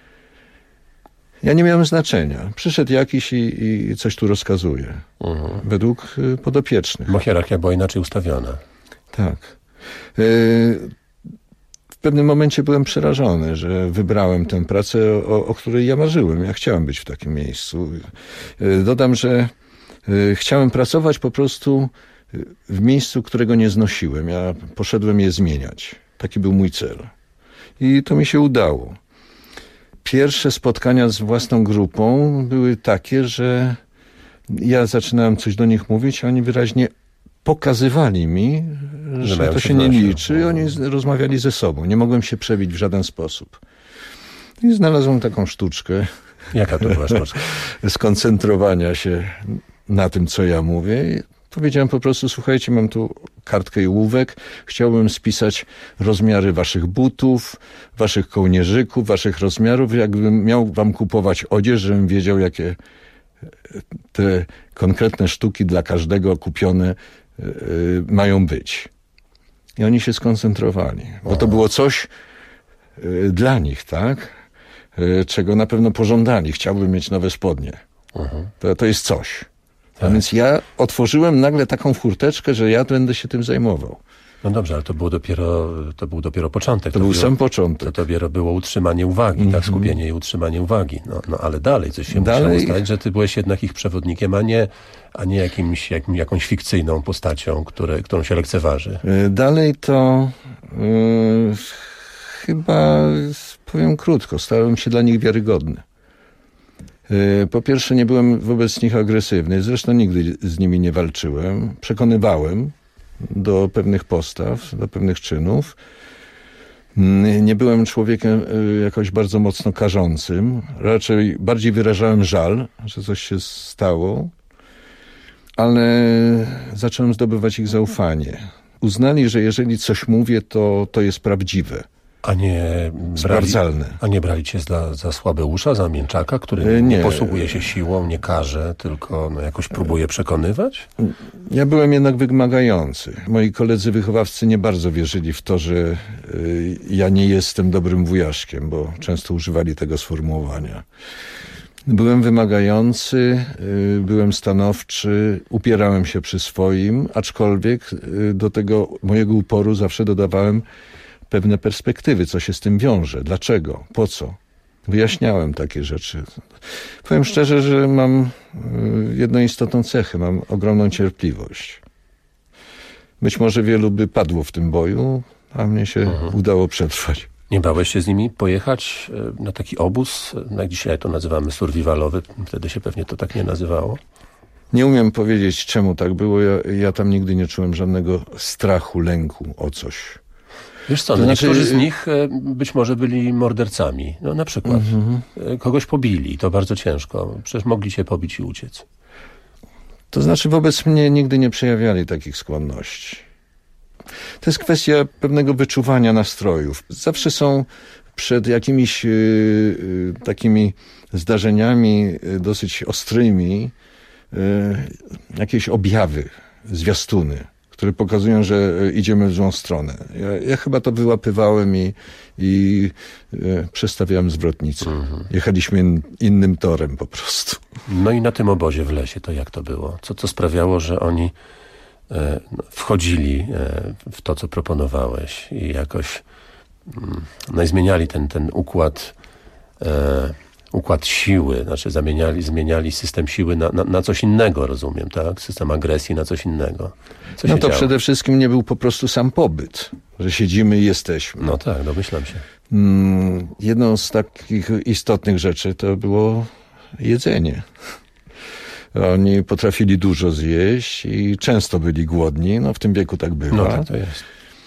Speaker 7: Ja nie miałem znaczenia. Przyszedł jakiś i, i coś tu rozkazuje. Mhm. Według y, podopiecznych.
Speaker 22: Bo hierarchia była inaczej ustawiona.
Speaker 7: Tak. Y, w pewnym momencie byłem przerażony, że wybrałem tę pracę, o, o której ja marzyłem. Ja chciałem być w takim miejscu. Y, dodam, że y, chciałem pracować po prostu w miejscu, którego nie znosiłem. Ja poszedłem je zmieniać. Taki był mój cel. I to mi się udało. Pierwsze spotkania z własną grupą były takie, że ja zaczynałem coś do nich mówić, a oni wyraźnie pokazywali mi, że, że to się nie liczy. I oni rozmawiali ze sobą. Nie mogłem się przebić w żaden sposób. I znalazłem taką sztuczkę.
Speaker 22: Jaka to była sztuczka?
Speaker 7: Skoncentrowania się na tym, co ja mówię. Powiedziałem po prostu, słuchajcie, mam tu kartkę i ołówek, chciałbym spisać rozmiary waszych butów, waszych kołnierzyków, waszych rozmiarów, jakbym miał wam kupować odzież, żebym wiedział, jakie te konkretne sztuki dla każdego kupione yy, mają być. I oni się skoncentrowali, bo to było coś yy, dla nich, tak? Yy, czego na pewno pożądali. Chciałbym mieć nowe spodnie. Uh-huh. To, to jest coś. A tak. Więc ja otworzyłem nagle taką furteczkę, że ja będę się tym zajmował.
Speaker 22: No dobrze, ale to było dopiero, to był dopiero początek.
Speaker 7: To, to był było, sam początek.
Speaker 22: To dopiero było utrzymanie uwagi, mm-hmm. tak, skupienie i utrzymanie uwagi. No, no ale dalej coś się dalej... musiało stać, że ty byłeś jednak ich przewodnikiem, a nie, a nie jakimś, jakim, jakąś fikcyjną postacią, które, którą się lekceważy.
Speaker 7: Dalej to yy, chyba, powiem krótko, stałem się dla nich wiarygodny. Po pierwsze, nie byłem wobec nich agresywny, zresztą nigdy z nimi nie walczyłem. Przekonywałem do pewnych postaw, do pewnych czynów. Nie byłem człowiekiem jakoś bardzo mocno karzącym. Raczej bardziej wyrażałem żal, że coś się stało, ale zacząłem zdobywać ich zaufanie. Uznali, że jeżeli coś mówię, to, to jest prawdziwe.
Speaker 22: A nie brali, a nie brali cię za, za słabeusza, za mięczaka, który nie, nie posługuje się siłą, nie karze, tylko no, jakoś próbuje przekonywać?
Speaker 7: Ja byłem jednak wymagający. Moi koledzy wychowawcy nie bardzo wierzyli w to, że y, ja nie jestem dobrym wujaszkiem, bo często używali tego sformułowania. Byłem wymagający, y, byłem stanowczy, upierałem się przy swoim, aczkolwiek y, do tego mojego uporu zawsze dodawałem pewne perspektywy, co się z tym wiąże, dlaczego, po co. Wyjaśniałem takie rzeczy. Powiem szczerze, że mam jedną istotną cechę, mam ogromną cierpliwość. Być może wielu by padło w tym boju, a mnie się mhm. udało przetrwać.
Speaker 22: Nie bałeś się z nimi pojechać na taki obóz, jak dzisiaj to nazywamy survivalowy, wtedy się pewnie to tak nie nazywało?
Speaker 7: Nie umiem powiedzieć, czemu tak było. Ja, ja tam nigdy nie czułem żadnego strachu, lęku o coś.
Speaker 22: Wiesz co, no to niektórzy znaczy... z nich być może byli mordercami. No na przykład mm-hmm. kogoś pobili, to bardzo ciężko. Przecież mogli cię pobić i uciec.
Speaker 7: To znaczy wobec mnie nigdy nie przejawiali takich skłonności. To jest kwestia pewnego wyczuwania nastrojów. Zawsze są przed jakimiś yy, takimi zdarzeniami dosyć ostrymi yy, jakieś objawy, zwiastuny, które pokazują, że idziemy w złą stronę. Ja, ja chyba to wyłapywałem i, i e, przestawiałem zwrotnicę. Mhm. Jechaliśmy in, innym torem po prostu.
Speaker 22: No i na tym obozie w lesie to jak to było? Co, co sprawiało, że oni e, wchodzili e, w to, co proponowałeś i jakoś mm, no i zmieniali ten, ten układ e, układ siły, znaczy zamieniali, zmieniali system siły na, na, na coś innego, rozumiem, tak? System agresji na coś innego. Co
Speaker 7: no
Speaker 22: się
Speaker 7: to
Speaker 22: działo?
Speaker 7: Przede wszystkim nie był po prostu sam pobyt, że siedzimy i jesteśmy.
Speaker 22: No tak, domyślam się.
Speaker 7: Mm, jedną z takich istotnych rzeczy to było jedzenie. Oni potrafili dużo zjeść i często byli głodni, no w tym wieku tak bywa.
Speaker 22: No tak to jest.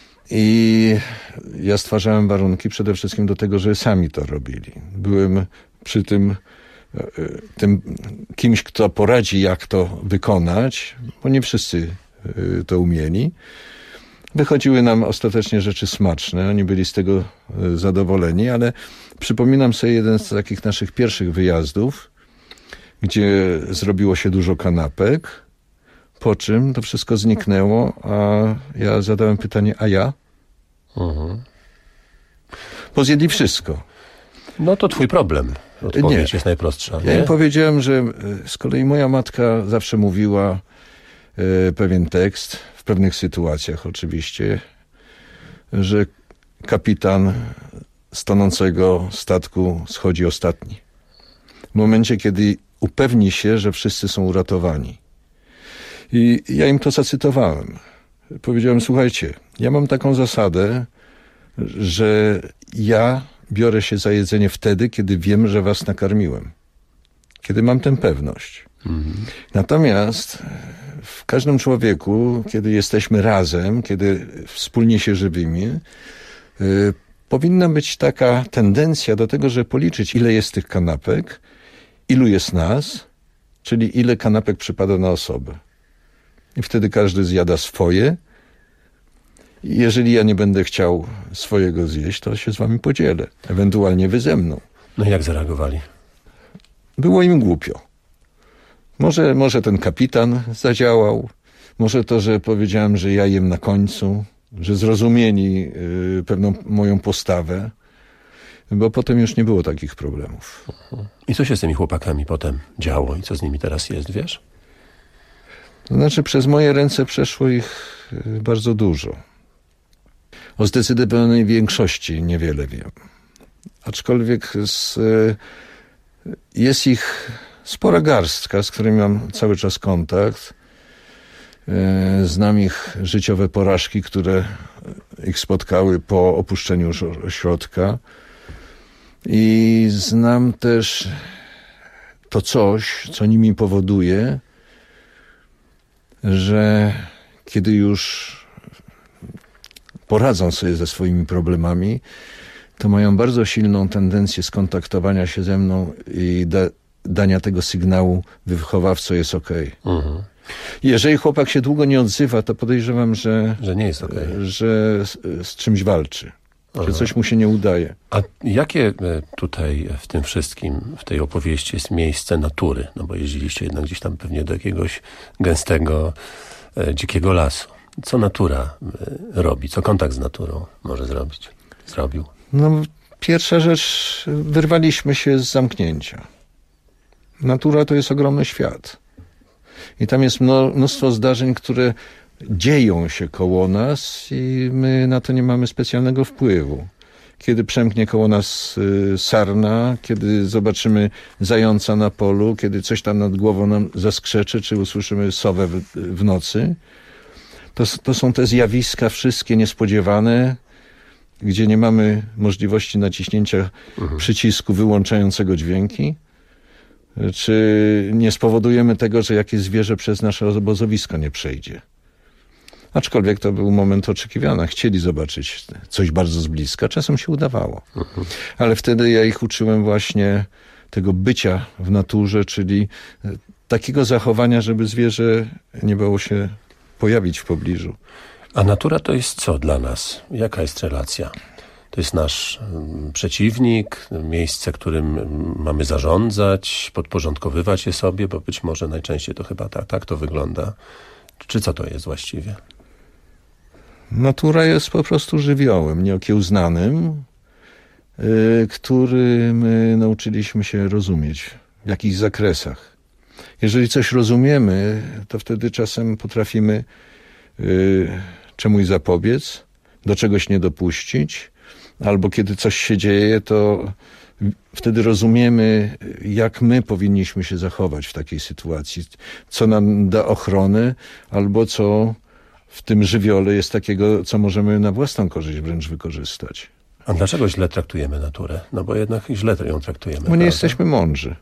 Speaker 7: I ja stwarzałem warunki przede wszystkim do tego, że sami to robili. Byłem przy tym, tym kimś, kto poradzi, jak to wykonać, bo nie wszyscy to umieli. Wychodziły nam ostatecznie rzeczy smaczne, oni byli z tego zadowoleni, ale przypominam sobie jeden z takich naszych pierwszych wyjazdów, gdzie zrobiło się dużo kanapek, po czym to wszystko zniknęło, a ja zadałem pytanie, a ja?
Speaker 22: Mhm.
Speaker 7: Bo zjedli wszystko.
Speaker 22: No to twój problem. Odpowiedź nie. jest najprostsza.
Speaker 7: Ja
Speaker 22: nie?
Speaker 7: im powiedziałem, że z kolei moja matka zawsze mówiła e, pewien tekst, w pewnych sytuacjach oczywiście, że kapitan z tonącego statku schodzi ostatni. W momencie, kiedy upewni się, że wszyscy są uratowani. I ja im to zacytowałem. Powiedziałem, słuchajcie, ja mam taką zasadę, że ja biorę się za jedzenie wtedy, kiedy wiem, że was nakarmiłem. Kiedy mam tę pewność. Mhm. Natomiast w każdym człowieku, kiedy jesteśmy razem, kiedy wspólnie się żywimy, yy, powinna być taka tendencja do tego, żeby policzyć, ile jest tych kanapek, ilu jest nas, czyli ile kanapek przypada na osobę. I wtedy każdy zjada swoje. I jeżeli ja nie będę chciał swojego zjeść, to się z wami podzielę. Ewentualnie wy ze mną.
Speaker 22: No jak zareagowali?
Speaker 7: Było im głupio. Może, może ten kapitan zadziałał. Może to, że powiedziałem, że ja jem na końcu. Że zrozumieli y, pewną moją postawę. Bo potem już nie było takich problemów.
Speaker 22: I co się z tymi chłopakami potem działo? I co z nimi teraz jest, wiesz?
Speaker 7: To znaczy, przez moje ręce przeszło ich bardzo dużo. O zdecydowanej większości niewiele wiem. Aczkolwiek z, jest ich spora garstka, z którymi mam cały czas kontakt. Znam ich życiowe porażki, które ich spotkały po opuszczeniu ośrodka. I znam też to coś, co nimi powoduje, że kiedy już poradzą sobie ze swoimi problemami, to mają bardzo silną tendencję skontaktowania się ze mną i da, dania tego sygnału wychowawco jest okej. Mhm. Jeżeli chłopak się długo nie odzywa, to podejrzewam, że,
Speaker 22: że nie jest okej.
Speaker 7: Że z, z czymś walczy. Aha. Że coś mu się nie udaje.
Speaker 22: A jakie tutaj w tym wszystkim, w tej opowieści jest miejsce natury? No bo jeździliście jednak gdzieś tam pewnie do jakiegoś gęstego, e, dzikiego lasu. Co natura e, robi? Co kontakt z naturą może zrobić? Zrobił?
Speaker 7: No, pierwsza rzecz, wyrwaliśmy się z zamknięcia. Natura to jest ogromny świat. I tam jest mnóstwo zdarzeń, które dzieją się koło nas i my na to nie mamy specjalnego wpływu. Kiedy przemknie koło nas y, sarna, kiedy zobaczymy zająca na polu, kiedy coś tam nad głową nam zaskrzeczy, czy usłyszymy sowę w, w nocy, to, to są te zjawiska wszystkie niespodziewane, gdzie nie mamy możliwości naciśnięcia mhm. przycisku wyłączającego dźwięki, czy nie spowodujemy tego, że jakieś zwierzę przez nasze obozowisko nie przejdzie. Aczkolwiek to był moment oczekiwany. Chcieli zobaczyć coś bardzo z bliska. Czasem się udawało. Mhm. Ale wtedy ja ich uczyłem właśnie tego bycia w naturze, czyli takiego zachowania, żeby zwierzę nie bało się pojawić w pobliżu.
Speaker 22: A natura to jest co dla nas? Jaka jest relacja? To jest nasz um, przeciwnik, miejsce, którym mamy zarządzać, podporządkowywać je sobie, bo być może najczęściej to chyba tak, tak to wygląda. Czy co to jest właściwie?
Speaker 7: Natura jest po prostu żywiołem nieokiełznanym, yy, który my nauczyliśmy się rozumieć w jakichś zakresach. Jeżeli coś rozumiemy, to wtedy czasem potrafimy yy, czemuś zapobiec, do czegoś nie dopuścić, albo kiedy coś się dzieje, to wtedy rozumiemy, jak my powinniśmy się zachować w takiej sytuacji, co nam da ochronę, albo co w tym żywiole jest takiego, co możemy na własną korzyść wręcz wykorzystać.
Speaker 22: A dlaczego źle traktujemy naturę? No bo jednak źle ją traktujemy.
Speaker 7: Bo nie prawda? Jesteśmy mądrzy.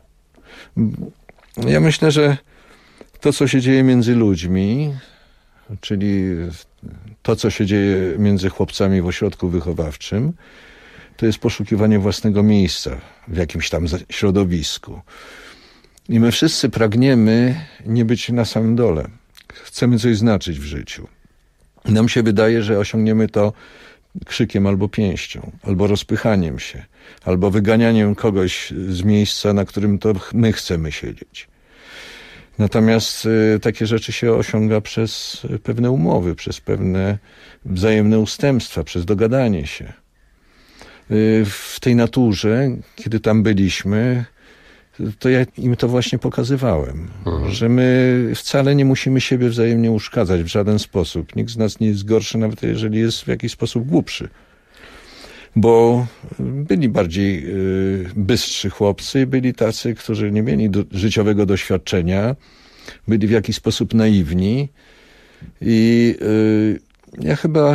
Speaker 7: Ja myślę, że to, co się dzieje między ludźmi, czyli to, co się dzieje między chłopcami w ośrodku wychowawczym, to jest poszukiwanie własnego miejsca w jakimś tam środowisku. I my wszyscy pragniemy nie być na samym dole. Chcemy coś znaczyć w życiu. Nam się wydaje, że osiągniemy to krzykiem albo pięścią, albo rozpychaniem się, albo wyganianiem kogoś z miejsca, na którym to my chcemy siedzieć. Natomiast y, takie rzeczy się osiąga przez pewne umowy, przez pewne wzajemne ustępstwa, przez dogadanie się. Y, w tej naturze, kiedy tam byliśmy, to ja im to właśnie pokazywałem, mhm. że my wcale nie musimy siebie wzajemnie uszkadzać w żaden sposób. Nikt z nas nie jest gorszy, nawet jeżeli jest w jakiś sposób głupszy. Bo byli bardziej y, bystrzy chłopcy, byli tacy, którzy nie mieli do, życiowego doświadczenia, byli w jakiś sposób naiwni i y, ja chyba y,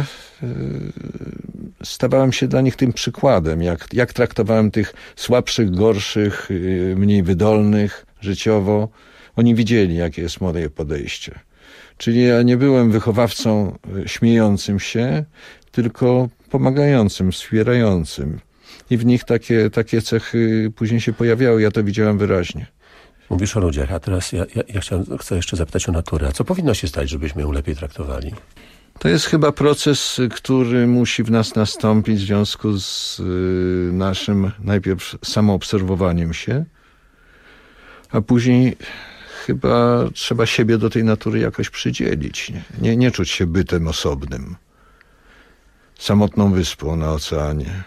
Speaker 7: stawałem się dla nich tym przykładem, jak, jak traktowałem tych słabszych, gorszych, y, mniej wydolnych życiowo. Oni widzieli, jakie jest moje podejście. Czyli ja nie byłem wychowawcą śmiejącym się, tylko pomagającym, wspierającym. I w nich takie, takie cechy później się pojawiały. Ja to widziałem wyraźnie.
Speaker 22: Mówisz o ludziach, a teraz ja, ja, ja chciałem, chcę jeszcze zapytać o naturę. A co powinno się stać, żebyśmy ją lepiej traktowali?
Speaker 7: To jest chyba proces, który musi w nas nastąpić w związku z y, naszym najpierw samoobserwowaniem się, a później chyba trzeba siebie do tej natury jakoś przydzielić. Nie, nie, nie czuć się bytem osobnym, samotną wyspą na oceanie.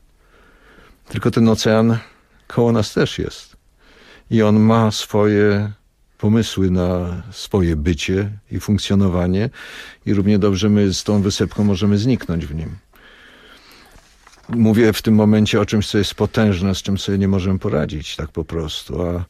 Speaker 7: Tylko ten ocean koło nas też jest. I on ma swoje pomysły na swoje bycie i funkcjonowanie i równie dobrze my z tą wysepką możemy zniknąć w nim. Mówię w tym momencie o czymś, co jest potężne, z czym sobie nie możemy poradzić tak po prostu, a e,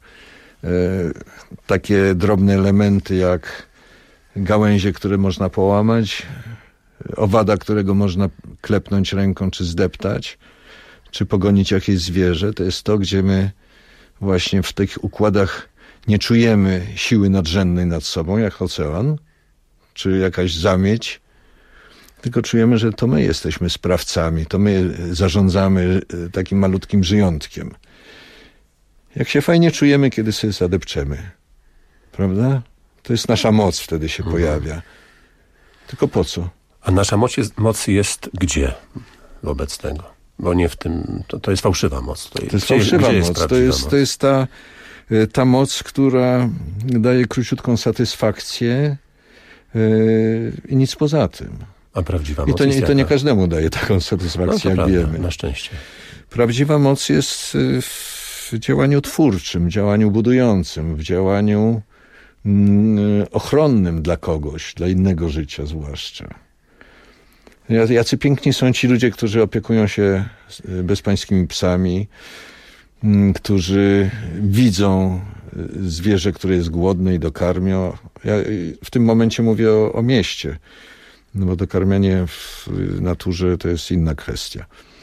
Speaker 7: takie drobne elementy jak gałęzie, które można połamać, owada, którego można klepnąć ręką, czy zdeptać, czy pogonić jakieś zwierzę. To jest to, gdzie my właśnie w tych układach nie czujemy siły nadrzędnej nad sobą, jak ocean, czy jakaś zamieć, tylko czujemy, że to my jesteśmy sprawcami, to my zarządzamy takim malutkim żyjątkiem. Jak się fajnie czujemy, kiedy sobie zadepczemy, prawda? To jest nasza moc wtedy się mhm. pojawia. Tylko po co?
Speaker 22: A nasza moc jest, moc jest gdzie wobec tego? Bo nie w tym, to, to jest fałszywa moc. To,
Speaker 7: to jest
Speaker 22: gdzie,
Speaker 7: fałszywa
Speaker 22: gdzie
Speaker 7: moc.
Speaker 22: jest
Speaker 7: to, jest,
Speaker 22: moc?
Speaker 7: to jest ta, ta moc, która daje króciutką satysfakcję yy, i nic poza tym.
Speaker 22: A prawdziwa
Speaker 7: I
Speaker 22: moc
Speaker 7: to,
Speaker 22: jest
Speaker 7: I to nie
Speaker 22: jaka?
Speaker 7: każdemu daje taką satysfakcję,
Speaker 22: no,
Speaker 7: jak
Speaker 22: prawda,
Speaker 7: wiemy.
Speaker 22: Na szczęście.
Speaker 7: Prawdziwa moc jest w działaniu twórczym, w działaniu budującym, w działaniu mm, ochronnym dla kogoś, dla innego życia zwłaszcza. Jacy piękni są ci ludzie, którzy opiekują się bezpańskimi psami, którzy widzą zwierzę, które jest głodne i dokarmią. Ja w tym momencie mówię o, o mieście, no bo dokarmianie w naturze to jest inna kwestia.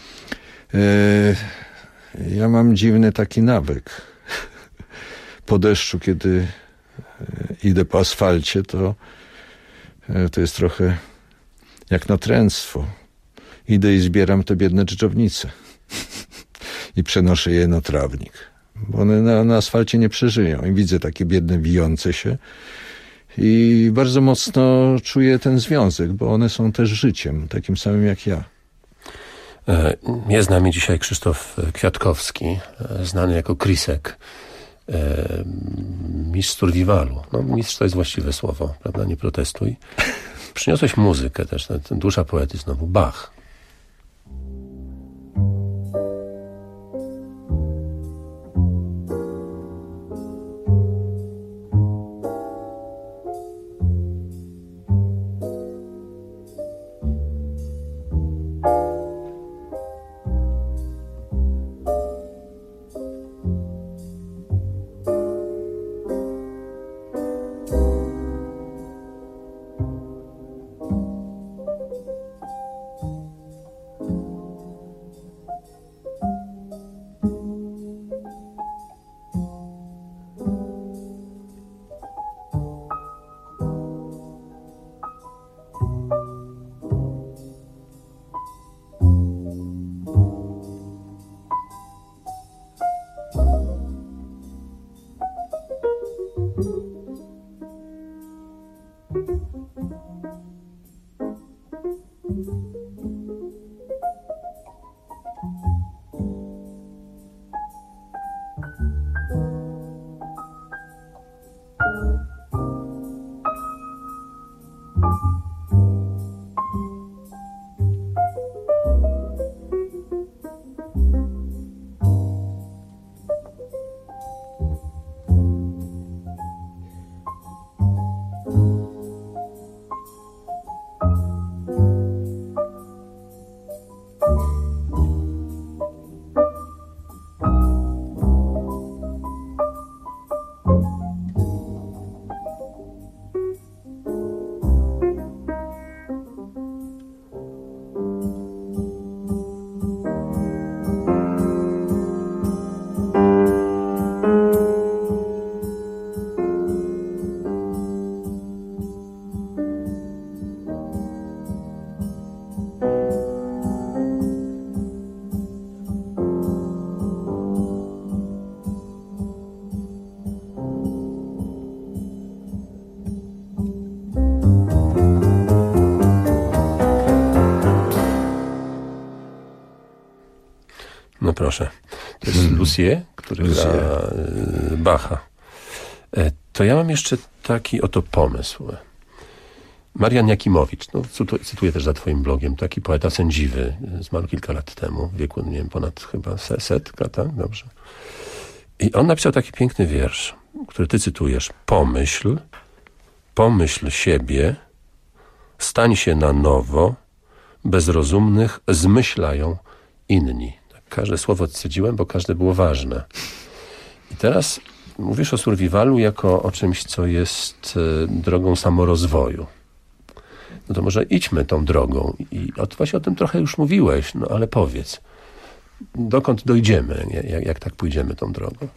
Speaker 7: Ja mam dziwny taki nawyk. Po deszczu, kiedy idę po asfalcie, to, to jest trochę jak natręctwo. Idę i zbieram te biedne dżdżownice i przenoszę je na trawnik, bo one na, na asfalcie nie przeżyją. I widzę takie biedne wijące się i bardzo mocno czuję ten związek, bo one są też życiem, takim samym jak ja.
Speaker 22: Jest z nami dzisiaj Krzysztof Kwiatkowski, znany jako Krisek, mistrz survivalu. No, mistrz to jest właściwe słowo, prawda? Nie protestuj. Przyniosłeś muzykę też, ten dusza poety znowu, Bach. No proszę. To jest hmm. Lussier, który Lussier. gra y, Bacha. E, to ja mam jeszcze taki oto pomysł. Marian Jakimowicz, no, cytuję też za twoim blogiem, taki poeta sędziwy, zmarł kilka lat temu, w wieku, nie wiem, ponad chyba setka, tak? Dobrze. I on napisał taki piękny wiersz, który ty cytujesz. Pomyśl, pomyśl siebie, stań się na nowo, bezrozumnych zmyślają inni. Każde słowo odcedziłem, bo każde było ważne. I teraz mówisz o survivalu jako o czymś, co jest y, drogą samorozwoju. no to może idźmy tą drogą. I od, właśnie o tym trochę już mówiłeś, no ale powiedz, dokąd dojdziemy, jak, jak tak pójdziemy tą drogą?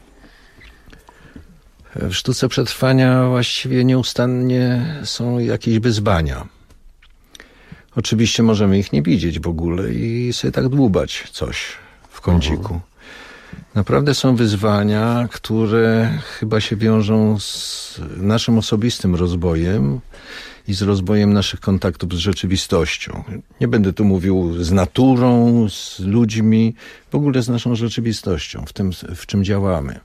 Speaker 7: W sztuce przetrwania właściwie nieustannie są jakieś wyzwania. Oczywiście możemy ich nie widzieć w ogóle i sobie tak dłubać coś w kąciku. Mhm. Naprawdę są wyzwania, które chyba się wiążą z naszym osobistym rozwojem i z rozwojem naszych kontaktów z rzeczywistością. Nie będę tu mówił z naturą, z ludźmi, w ogóle z naszą rzeczywistością, w tym, w czym działamy.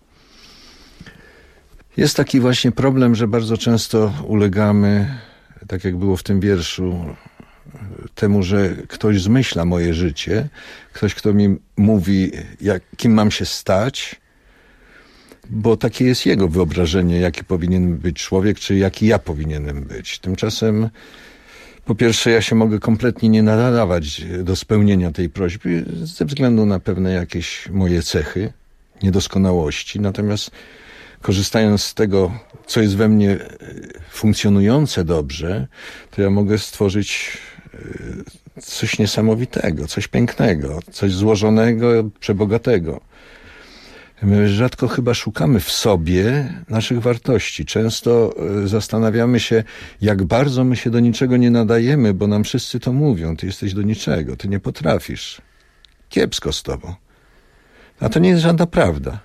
Speaker 7: Jest taki właśnie problem, że bardzo często ulegamy, tak jak było w tym wierszu, temu, że ktoś zmyśla moje życie, ktoś, kto mi mówi, jak, kim mam się stać, bo takie jest jego wyobrażenie, jaki powinien być człowiek, czy jaki ja powinienem być. Tymczasem, po pierwsze, ja się mogę kompletnie nie nadawać do spełnienia tej prośby ze względu na pewne jakieś moje cechy, niedoskonałości, natomiast korzystając z tego, co jest we mnie funkcjonujące dobrze, to ja mogę stworzyć coś niesamowitego, coś pięknego, coś złożonego, przebogatego. My rzadko chyba szukamy w sobie naszych wartości. Często zastanawiamy się, jak bardzo my się do niczego nie nadajemy, bo nam wszyscy to mówią. Ty jesteś do niczego, ty nie potrafisz. Kiepsko z tobą. A to nie jest żadna prawda.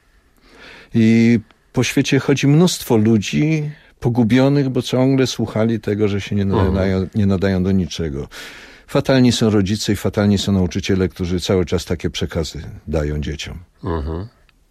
Speaker 7: I po świecie chodzi mnóstwo ludzi pogubionych, bo ciągle słuchali tego, że się nie nadają, nie nadają do niczego. Fatalni są rodzice i fatalni są nauczyciele, którzy cały czas takie przekazy dają dzieciom. Mhm.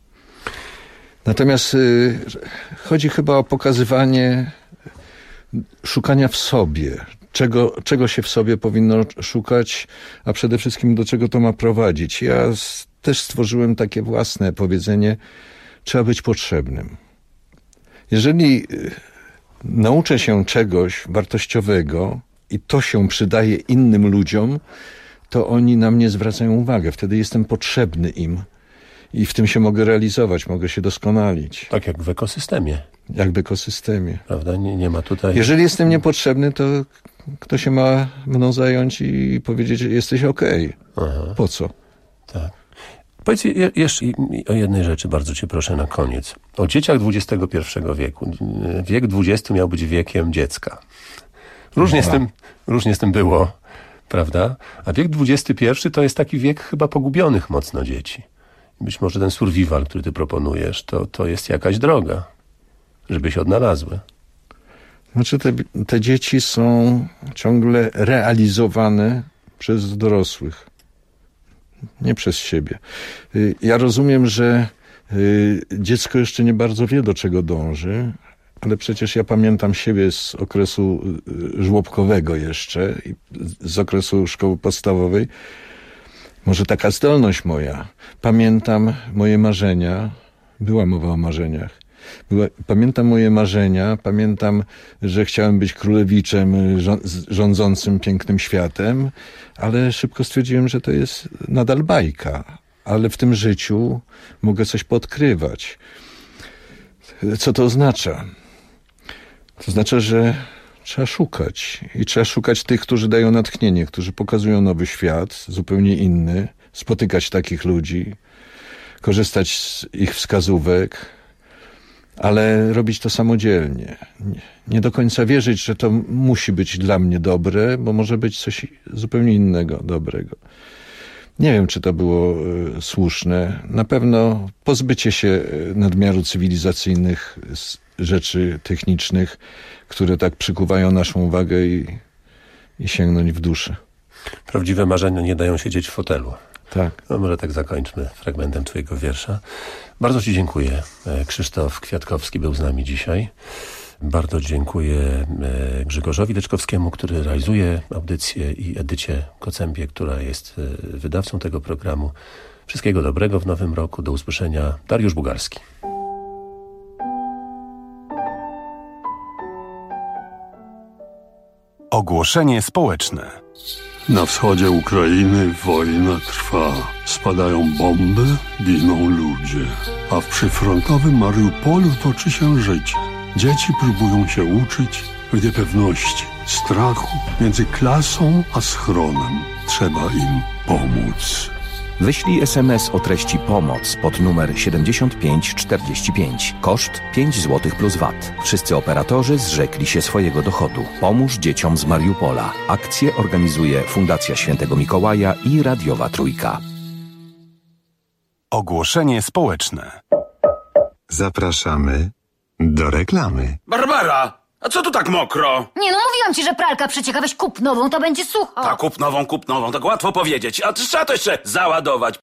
Speaker 7: Natomiast y, chodzi chyba o pokazywanie szukania w sobie. Czego, czego się w sobie powinno szukać, a przede wszystkim do czego to ma prowadzić. Ja z, też stworzyłem takie własne powiedzenie: trzeba być potrzebnym. Jeżeli y, nauczę się czegoś wartościowego i to się przydaje innym ludziom, to oni na mnie zwracają uwagę. Wtedy jestem potrzebny im i w tym się mogę realizować, mogę się doskonalić.
Speaker 22: Tak jak w ekosystemie.
Speaker 7: Jak w ekosystemie.
Speaker 22: Prawda? Nie, nie ma tutaj...
Speaker 7: Jeżeli jestem niepotrzebny, to kto się ma mną zająć i powiedzieć, że jesteś okej. Okay. Po co?
Speaker 22: Tak. Powiedz jeszcze o jednej rzeczy, bardzo cię proszę na koniec. O dzieciach dwudziestego pierwszego wieku. Wiek dwudziesty miał być wiekiem dziecka. Różnie z tym, różnie z tym było, prawda? A wiek dwudziesty pierwszy to jest taki wiek chyba pogubionych mocno dzieci. Być może ten survival, który ty proponujesz, to, to jest jakaś droga, żeby się odnalazły.
Speaker 7: Znaczy te, te dzieci są ciągle realizowane przez dorosłych. Nie przez siebie. Ja rozumiem, że dziecko jeszcze nie bardzo wie, do czego dąży, ale przecież ja pamiętam siebie z okresu żłobkowego jeszcze, z okresu szkoły podstawowej. Może taka zdolność moja. Pamiętam moje marzenia. Była mowa o marzeniach. Była, pamiętam moje marzenia. Pamiętam, że chciałem być królewiczem rządzącym pięknym światem, ale szybko stwierdziłem, że to jest nadal bajka. Ale w tym życiu mogę coś podkrywać. Co to oznacza? To oznacza, że trzeba szukać. I trzeba szukać tych, którzy dają natchnienie, którzy pokazują nowy świat, zupełnie inny, spotykać takich ludzi, korzystać z ich wskazówek, ale robić to samodzielnie. Nie do końca wierzyć, że to musi być dla mnie dobre, bo może być coś zupełnie innego dobrego. Nie wiem, czy to było y, słuszne. Na pewno pozbycie się nadmiaru cywilizacyjnych rzeczy technicznych, które tak przykuwają naszą uwagę i, i sięgnąć w duszę.
Speaker 22: Prawdziwe marzenia nie dają siedzieć w fotelu.
Speaker 7: Tak.
Speaker 22: No może tak zakończmy fragmentem twojego wiersza. Bardzo ci dziękuję. Krzysztof Kwiatkowski był z nami dzisiaj. Bardzo dziękuję Grzegorzowi Leczkowskiemu, który realizuje audycję, i Edycie Kocębie, która jest wydawcą tego programu. Wszystkiego dobrego w nowym roku. Do usłyszenia. Dariusz Bugarski.
Speaker 3: Ogłoszenie społeczne.
Speaker 8: Na wschodzie Ukrainy wojna trwa. Spadają bomby, giną ludzie. A w przyfrontowym Mariupolu toczy się życie. Dzieci próbują się uczyć w niepewności. strachu między klasą a schronem. Trzeba im pomóc.
Speaker 10: Wyślij es em es o treści pomoc pod numer siedemdziesiąt pięć czterdzieści pięć. Koszt pięć złotych plus V A T. Wszyscy operatorzy zrzekli się swojego dochodu. Pomóż dzieciom z Mariupola. Akcję organizuje Fundacja Świętego Mikołaja i Radiowa Trójka.
Speaker 11: Ogłoszenie społeczne.
Speaker 15: Zapraszamy do reklamy.
Speaker 17: Barbara, a co tu tak mokro?
Speaker 16: Nie no, mówiłam ci, że pralka przecieka, weź kup nową, to będzie sucho.
Speaker 17: Tak, kup nową, kup nową, tak łatwo powiedzieć. A trzeba to jeszcze załadować,